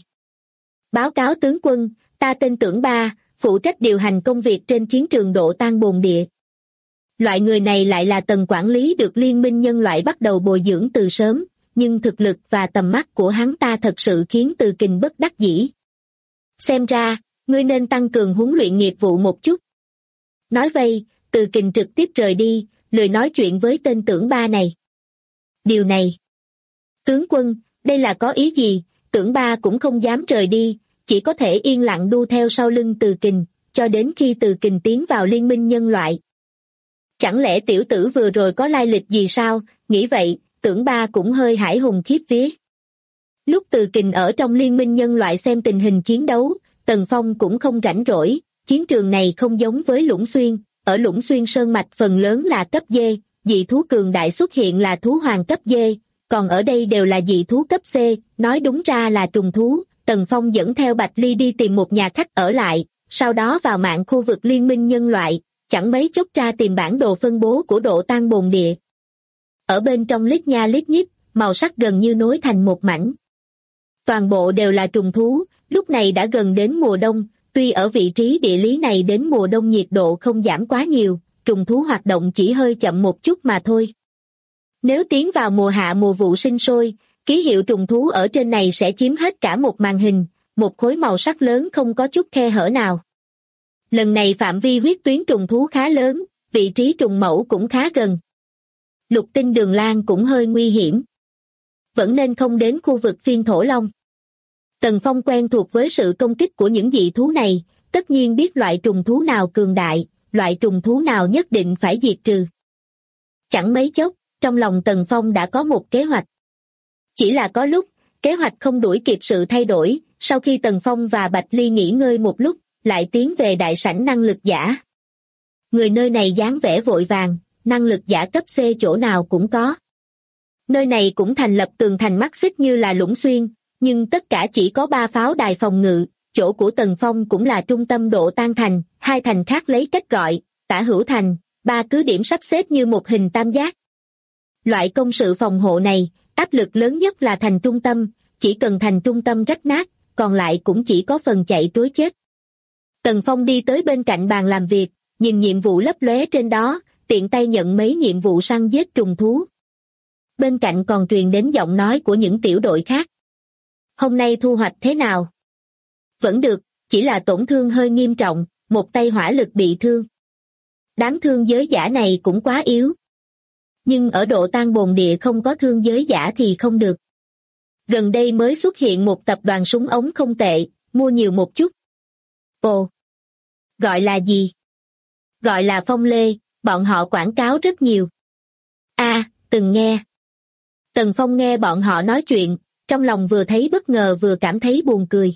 Báo cáo tướng quân, ta tên Tưởng Ba, phụ trách điều hành công việc trên chiến trường Độ Tan bồn địa. Loại người này lại là tầng quản lý được Liên minh nhân loại bắt đầu bồi dưỡng từ sớm, nhưng thực lực và tầm mắt của hắn ta thật sự khiến Từ Kình bất đắc dĩ. Xem ra, ngươi nên tăng cường huấn luyện nghiệp vụ một chút. Nói vây, Từ Kình trực tiếp rời đi, lười nói chuyện với tên Tưởng Ba này. Điều này. Tướng quân, đây là có ý gì? Tưởng Ba cũng không dám rời đi, chỉ có thể yên lặng đu theo sau lưng Từ Kình, cho đến khi Từ Kình tiến vào Liên minh nhân loại. Chẳng lẽ tiểu tử vừa rồi có lai lịch gì sao? Nghĩ vậy, Tưởng Ba cũng hơi hãi hùng khiếp vía. Lúc Từ Kình ở trong Liên minh nhân loại xem tình hình chiến đấu, Tần Phong cũng không rảnh rỗi, chiến trường này không giống với Lũng Xuyên, ở Lũng Xuyên sơn mạch phần lớn là cấp D, dị thú cường đại xuất hiện là thú hoàng cấp D, còn ở đây đều là dị thú cấp C, nói đúng ra là trùng thú. Tần Phong dẫn theo Bạch Ly đi tìm một nhà khách ở lại, sau đó vào mạng khu vực Liên minh nhân loại, Chẳng mấy chốc ra tìm bản đồ phân bố của độ tan bồn địa. Ở bên trong lít nha lít nhít, màu sắc gần như nối thành một mảnh. Toàn bộ đều là trùng thú, lúc này đã gần đến mùa đông, tuy ở vị trí địa lý này đến mùa đông nhiệt độ không giảm quá nhiều, trùng thú hoạt động chỉ hơi chậm một chút mà thôi. Nếu tiến vào mùa hạ mùa vụ sinh sôi, ký hiệu trùng thú ở trên này sẽ chiếm hết cả một màn hình, một khối màu sắc lớn không có chút khe hở nào. Lần này phạm vi huyết tuyến trùng thú khá lớn, vị trí trùng mẫu cũng khá gần. Lục tinh đường lang cũng hơi nguy hiểm. Vẫn nên không đến khu vực phiên thổ long. Tần Phong quen thuộc với sự công kích của những dị thú này, tất nhiên biết loại trùng thú nào cường đại, loại trùng thú nào nhất định phải diệt trừ. Chẳng mấy chốc, trong lòng Tần Phong đã có một kế hoạch. Chỉ là có lúc, kế hoạch không đuổi kịp sự thay đổi, sau khi Tần Phong và Bạch Ly nghỉ ngơi một lúc, lại tiến về đại sảnh năng lực giả. Người nơi này dáng vẻ vội vàng, năng lực giả cấp C chỗ nào cũng có. Nơi này cũng thành lập tường thành mắt xích như là Lũng Xuyên, nhưng tất cả chỉ có 3 pháo đài phòng ngự, chỗ của Tần Phong cũng là trung tâm độ tan thành, 2 thành khác lấy cách gọi, tả hữu thành, 3 cứ điểm sắp xếp như một hình tam giác. Loại công sự phòng hộ này, áp lực lớn nhất là thành trung tâm, chỉ cần thành trung tâm rách nát, còn lại cũng chỉ có phần chạy trối chết. Tần Phong đi tới bên cạnh bàn làm việc, nhìn nhiệm vụ lấp lóe trên đó, tiện tay nhận mấy nhiệm vụ săn giết trùng thú. Bên cạnh còn truyền đến giọng nói của những tiểu đội khác. Hôm nay thu hoạch thế nào? Vẫn được, chỉ là tổn thương hơi nghiêm trọng, một tay hỏa lực bị thương. Đám thương giới giả này cũng quá yếu. Nhưng ở độ tan bồn địa không có thương giới giả thì không được. Gần đây mới xuất hiện một tập đoàn súng ống không tệ, mua nhiều một chút. Ồ! Gọi là gì? Gọi là Phong Lê, bọn họ quảng cáo rất nhiều. Từng nghe. Tần Phong nghe bọn họ nói chuyện, trong lòng vừa thấy bất ngờ vừa cảm thấy buồn cười.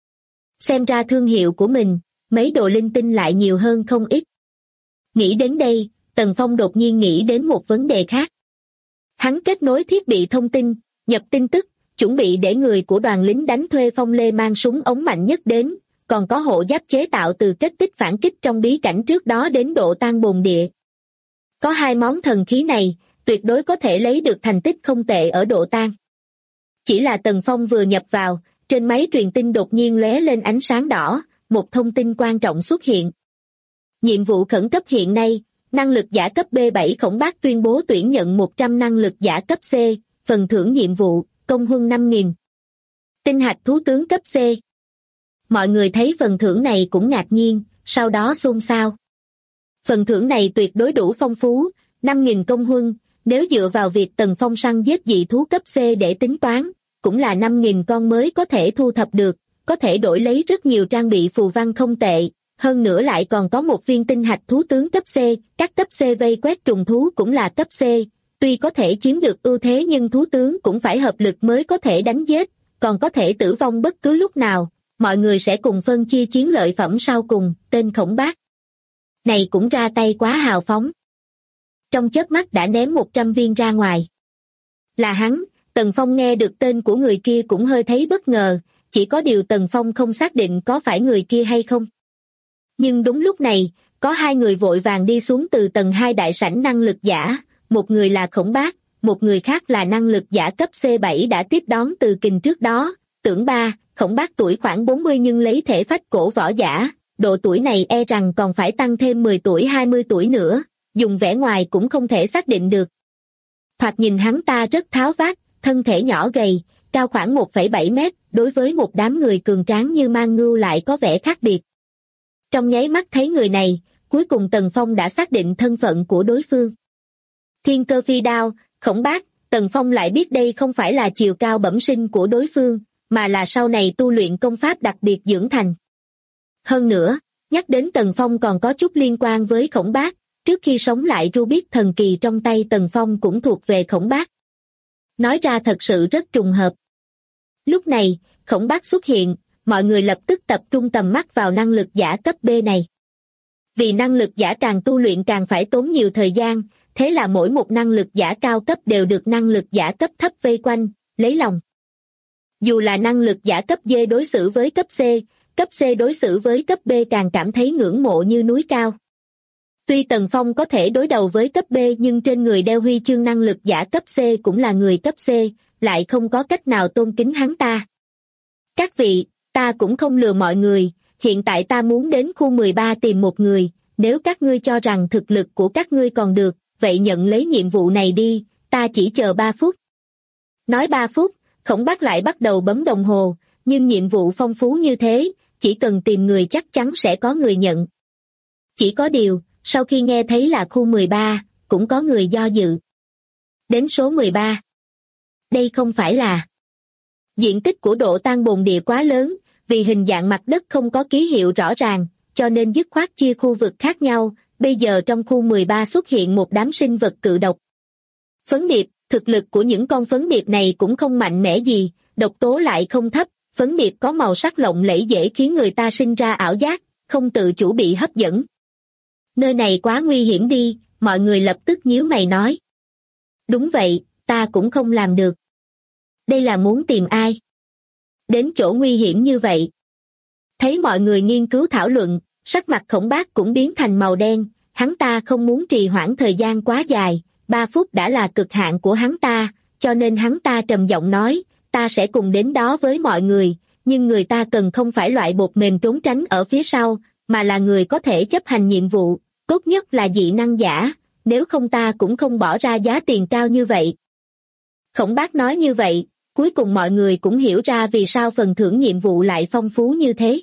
Xem ra thương hiệu của mình, mấy đồ linh tinh lại nhiều hơn không ít. Nghĩ đến đây, Tần Phong đột nhiên nghĩ đến một vấn đề khác. Hắn kết nối thiết bị thông tin, nhập tin tức, chuẩn bị để người của đoàn lính đánh thuê Phong Lê mang súng ống mạnh nhất đến, còn có hộ giáp chế tạo từ kết tích phản kích trong bí cảnh trước đó đến độ tan bồn địa. Có 2 món thần khí này, tuyệt đối có thể lấy được thành tích không tệ ở độ tan. Chỉ là Tần Phong vừa nhập vào, trên máy truyền tin đột nhiên lóe lên ánh sáng đỏ, một thông tin quan trọng xuất hiện. Nhiệm vụ khẩn cấp hiện nay, năng lực giả cấp B7 Khổng Bác tuyên bố tuyển nhận 100 năng lực giả cấp C, phần thưởng nhiệm vụ, công huân 5.000. Tinh hạch thú tướng cấp C. Mọi người thấy phần thưởng này cũng ngạc nhiên, sau đó xôn xao. Phần thưởng này tuyệt đối đủ phong phú, 5.000 công huân, nếu dựa vào việc Tần Phong săn giết dị thú cấp C để tính toán, cũng là 5.000 con mới có thể thu thập được, có thể đổi lấy rất nhiều trang bị phù văn không tệ, hơn nữa lại còn có một viên tinh hạch thú tướng cấp C, các cấp C vây quét trùng thú cũng là cấp C, tuy có thể chiếm được ưu thế nhưng thú tướng cũng phải hợp lực mới có thể đánh giết, còn có thể tử vong bất cứ lúc nào, mọi người sẽ cùng phân chia chiến lợi phẩm sau cùng, tên Khổng Bác này cũng ra tay quá hào phóng. Trong chớp mắt đã ném 100 viên ra ngoài. Là hắn, Tần Phong nghe được tên của người kia cũng hơi thấy bất ngờ, chỉ có điều Tần Phong không xác định có phải người kia hay không. Nhưng đúng lúc này, có 2 người vội vàng đi xuống từ tầng 2 đại sảnh năng lực giả, một người là Khổng Bác, một người khác là năng lực giả cấp C7 đã tiếp đón từ kình trước đó, tưởng ba, Khổng Bác tuổi khoảng 40 nhưng lấy thể phách cổ võ giả, độ tuổi này e rằng còn phải tăng thêm 10 tuổi 20 tuổi nữa, dùng vẻ ngoài cũng không thể xác định được. Thoạt nhìn hắn ta rất tháo vát, thân thể nhỏ gầy, cao khoảng 1,7 mét, đối với một đám người cường tráng như Man Ngưu lại có vẻ khác biệt. Trong nháy mắt thấy người này, cuối cùng Tần Phong đã xác định thân phận của đối phương. Thiên Cơ Phi Đao, Khổng Bác, Tần Phong lại biết đây không phải là chiều cao bẩm sinh của đối phương, mà là sau này tu luyện công pháp đặc biệt dưỡng thành. Hơn nữa, nhắc đến Tần Phong còn có chút liên quan với Khổng Bác, trước khi sống lại Rubik thần kỳ trong tay Tần Phong cũng thuộc về Khổng Bác. Nói ra thật sự rất trùng hợp. Lúc này, Khổng Bác xuất hiện, mọi người lập tức tập trung tầm mắt vào năng lực giả cấp B này. Vì năng lực giả càng tu luyện càng phải tốn nhiều thời gian, thế là mỗi một năng lực giả cao cấp đều được năng lực giả cấp thấp vây quanh, lấy lòng. Dù là năng lực giả cấp D đối xử với cấp C đối xử với cấp B càng cảm thấy ngưỡng mộ như núi cao. Tuy Tần Phong có thể đối đầu với cấp B nhưng trên người đeo huy chương năng lực giả cấp C cũng là người cấp C, lại không có cách nào tôn kính hắn ta. Các vị, ta cũng không lừa mọi người, hiện tại ta muốn đến khu 13 tìm một người, nếu các ngươi cho rằng thực lực của các ngươi còn được, vậy nhận lấy nhiệm vụ này đi, ta chỉ chờ 3 phút. Nói 3 phút, Khổng Bác lại bắt đầu bấm đồng hồ, nhưng nhiệm vụ phong phú như thế, chỉ cần tìm người chắc chắn sẽ có người nhận. Chỉ có điều, sau khi nghe thấy là khu 13, cũng có người do dự. Đến số 13. Đây không phải là... Diện tích của độ tan bồn địa quá lớn, vì hình dạng mặt đất không có ký hiệu rõ ràng, cho nên dứt khoát chia khu vực khác nhau, bây giờ trong khu 13 xuất hiện một đám sinh vật cự độc. Phấn điệp, thực lực của những con phấn điệp này cũng không mạnh mẽ gì, độc tố lại không thấp, phấn điệp có màu sắc lộng lẫy dễ khiến người ta sinh ra ảo giác, không tự chủ bị hấp dẫn. Nơi này quá nguy hiểm đi, mọi người lập tức nhíu mày nói. Đúng vậy, ta cũng không làm được. Đây là muốn tìm ai? Đến chỗ nguy hiểm như vậy. Thấy mọi người nghiên cứu thảo luận, sắc mặt Khổng Bác cũng biến thành màu đen, hắn ta không muốn trì hoãn thời gian quá dài, 3 phút đã là cực hạn của hắn ta, cho nên hắn ta trầm giọng nói, ta sẽ cùng đến đó với mọi người, nhưng người ta cần không phải loại bột mềm trốn tránh ở phía sau, mà là người có thể chấp hành nhiệm vụ, tốt nhất là dị năng giả, nếu không ta cũng không bỏ ra giá tiền cao như vậy. Khổng Bác nói như vậy, cuối cùng mọi người cũng hiểu ra vì sao phần thưởng nhiệm vụ lại phong phú như thế.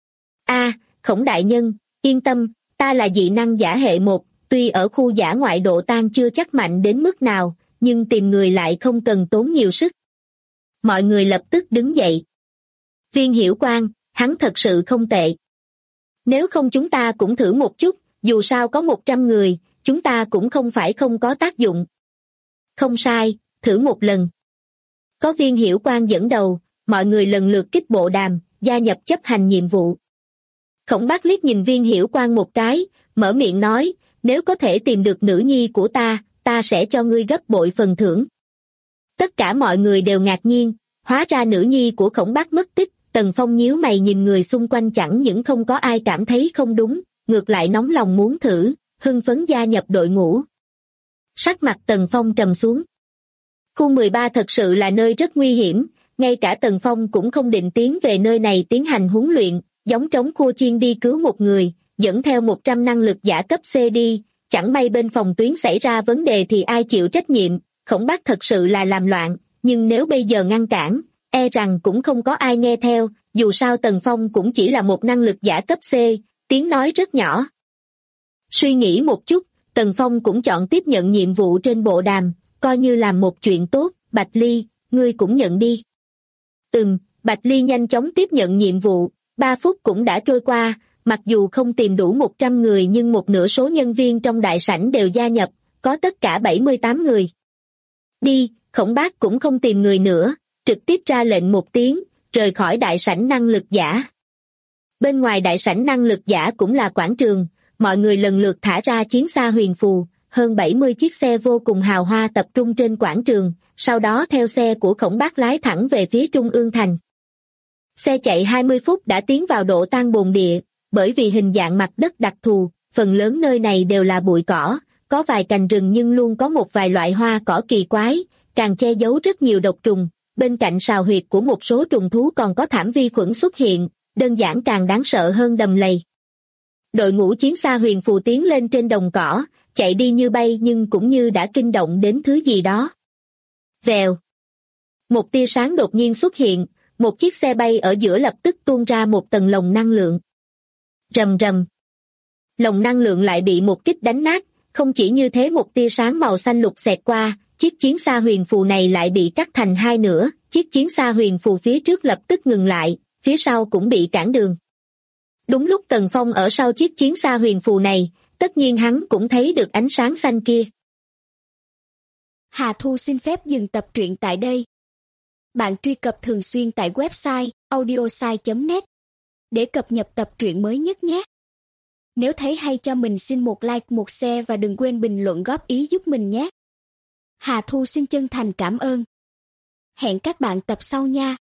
Khổng đại nhân, yên tâm, ta là dị năng giả hệ 1, tuy ở khu giả ngoại độ tan chưa chắc mạnh đến mức nào, nhưng tìm người lại không cần tốn nhiều sức. Mọi người lập tức đứng dậy. Viên Hiểu Quang, hắn thật sự không tệ. Nếu không chúng ta cũng thử một chút, dù sao có 100 người, chúng ta cũng không phải không có tác dụng. Không sai, thử một lần. Có Viên Hiểu Quang dẫn đầu, mọi người lần lượt kích bộ đàm, gia nhập chấp hành nhiệm vụ. Khổng Bác liếc nhìn Viên Hiểu Quang một cái, mở miệng nói, nếu có thể tìm được nữ nhi của ta sẽ cho ngươi gấp bội phần thưởng. Tất cả mọi người đều ngạc nhiên, hóa ra nữ nhi của Khổng Bác mất tích, Tần Phong nhíu mày nhìn người xung quanh chẳng những không có ai cảm thấy không đúng, ngược lại nóng lòng muốn thử, hưng phấn gia nhập đội ngũ. Sắc mặt Tần Phong trầm xuống. Khu 13 thật sự là nơi rất nguy hiểm, ngay cả Tần Phong cũng không định tiến về nơi này tiến hành huấn luyện, giống trống khua chiên đi cứu một người, dẫn theo 100 năng lực giả cấp C đi, chẳng may bên phòng tuyến xảy ra vấn đề thì ai chịu trách nhiệm, Khổng Bác thật sự là làm loạn, nhưng nếu bây giờ ngăn cản, e rằng cũng không có ai nghe theo, dù sao Tần Phong cũng chỉ là một năng lực giả cấp C, tiếng nói rất nhỏ. Suy nghĩ một chút, Tần Phong cũng chọn tiếp nhận nhiệm vụ trên bộ đàm, coi như làm một chuyện tốt, Bạch Ly, ngươi cũng nhận đi. Bạch Ly nhanh chóng tiếp nhận nhiệm vụ, 3 phút cũng đã trôi qua, mặc dù không tìm đủ 100 người nhưng một nửa số nhân viên trong đại sảnh đều gia nhập, có tất cả 78 người. Đi, Khổng Bác cũng không tìm người nữa, trực tiếp ra lệnh một tiếng, rời khỏi đại sảnh năng lực giả. Bên ngoài đại sảnh năng lực giả cũng là quảng trường, mọi người lần lượt thả ra chiến xa huyền phù, hơn 70 chiếc xe vô cùng hào hoa tập trung trên quảng trường, sau đó theo xe của Khổng Bác lái thẳng về phía Trung ương thành. Xe chạy 20 phút đã tiến vào độ tan bồn địa, bởi vì hình dạng mặt đất đặc thù, phần lớn nơi này đều là bụi cỏ, có vài cành rừng nhưng luôn có một vài loại hoa cỏ kỳ quái, càng che giấu rất nhiều độc trùng, bên cạnh sào huyệt của một số trùng thú còn có thảm vi khuẩn xuất hiện, đơn giản càng đáng sợ hơn đầm lầy. Đội ngũ chiến xa huyền phù tiến lên trên đồng cỏ, chạy đi như bay nhưng cũng như đã kinh động đến thứ gì đó. Vèo. Một tia sáng đột nhiên xuất hiện, một chiếc xe bay ở giữa lập tức tuôn ra một tầng lồng năng lượng. Rầm rầm. Lồng năng lượng lại bị một kích đánh nát, không chỉ như thế một tia sáng màu xanh lục xẹt qua, chiếc chiến xa huyền phù này lại bị cắt thành hai nửa, chiếc chiến xa huyền phù phía trước lập tức ngừng lại, phía sau cũng bị cản đường. Đúng lúc Tần Phong ở sau chiếc chiến xa huyền phù này, tất nhiên hắn cũng thấy được ánh sáng xanh kia. Hà Thu xin phép dừng tập truyện tại đây. Bạn truy cập thường xuyên tại website audiosai.net để cập nhật tập truyện mới nhất nhé. Nếu thấy hay cho mình xin một like, một share và đừng quên bình luận góp ý giúp mình nhé. Hà Thu xin chân thành cảm ơn. Hẹn các bạn tập sau nha.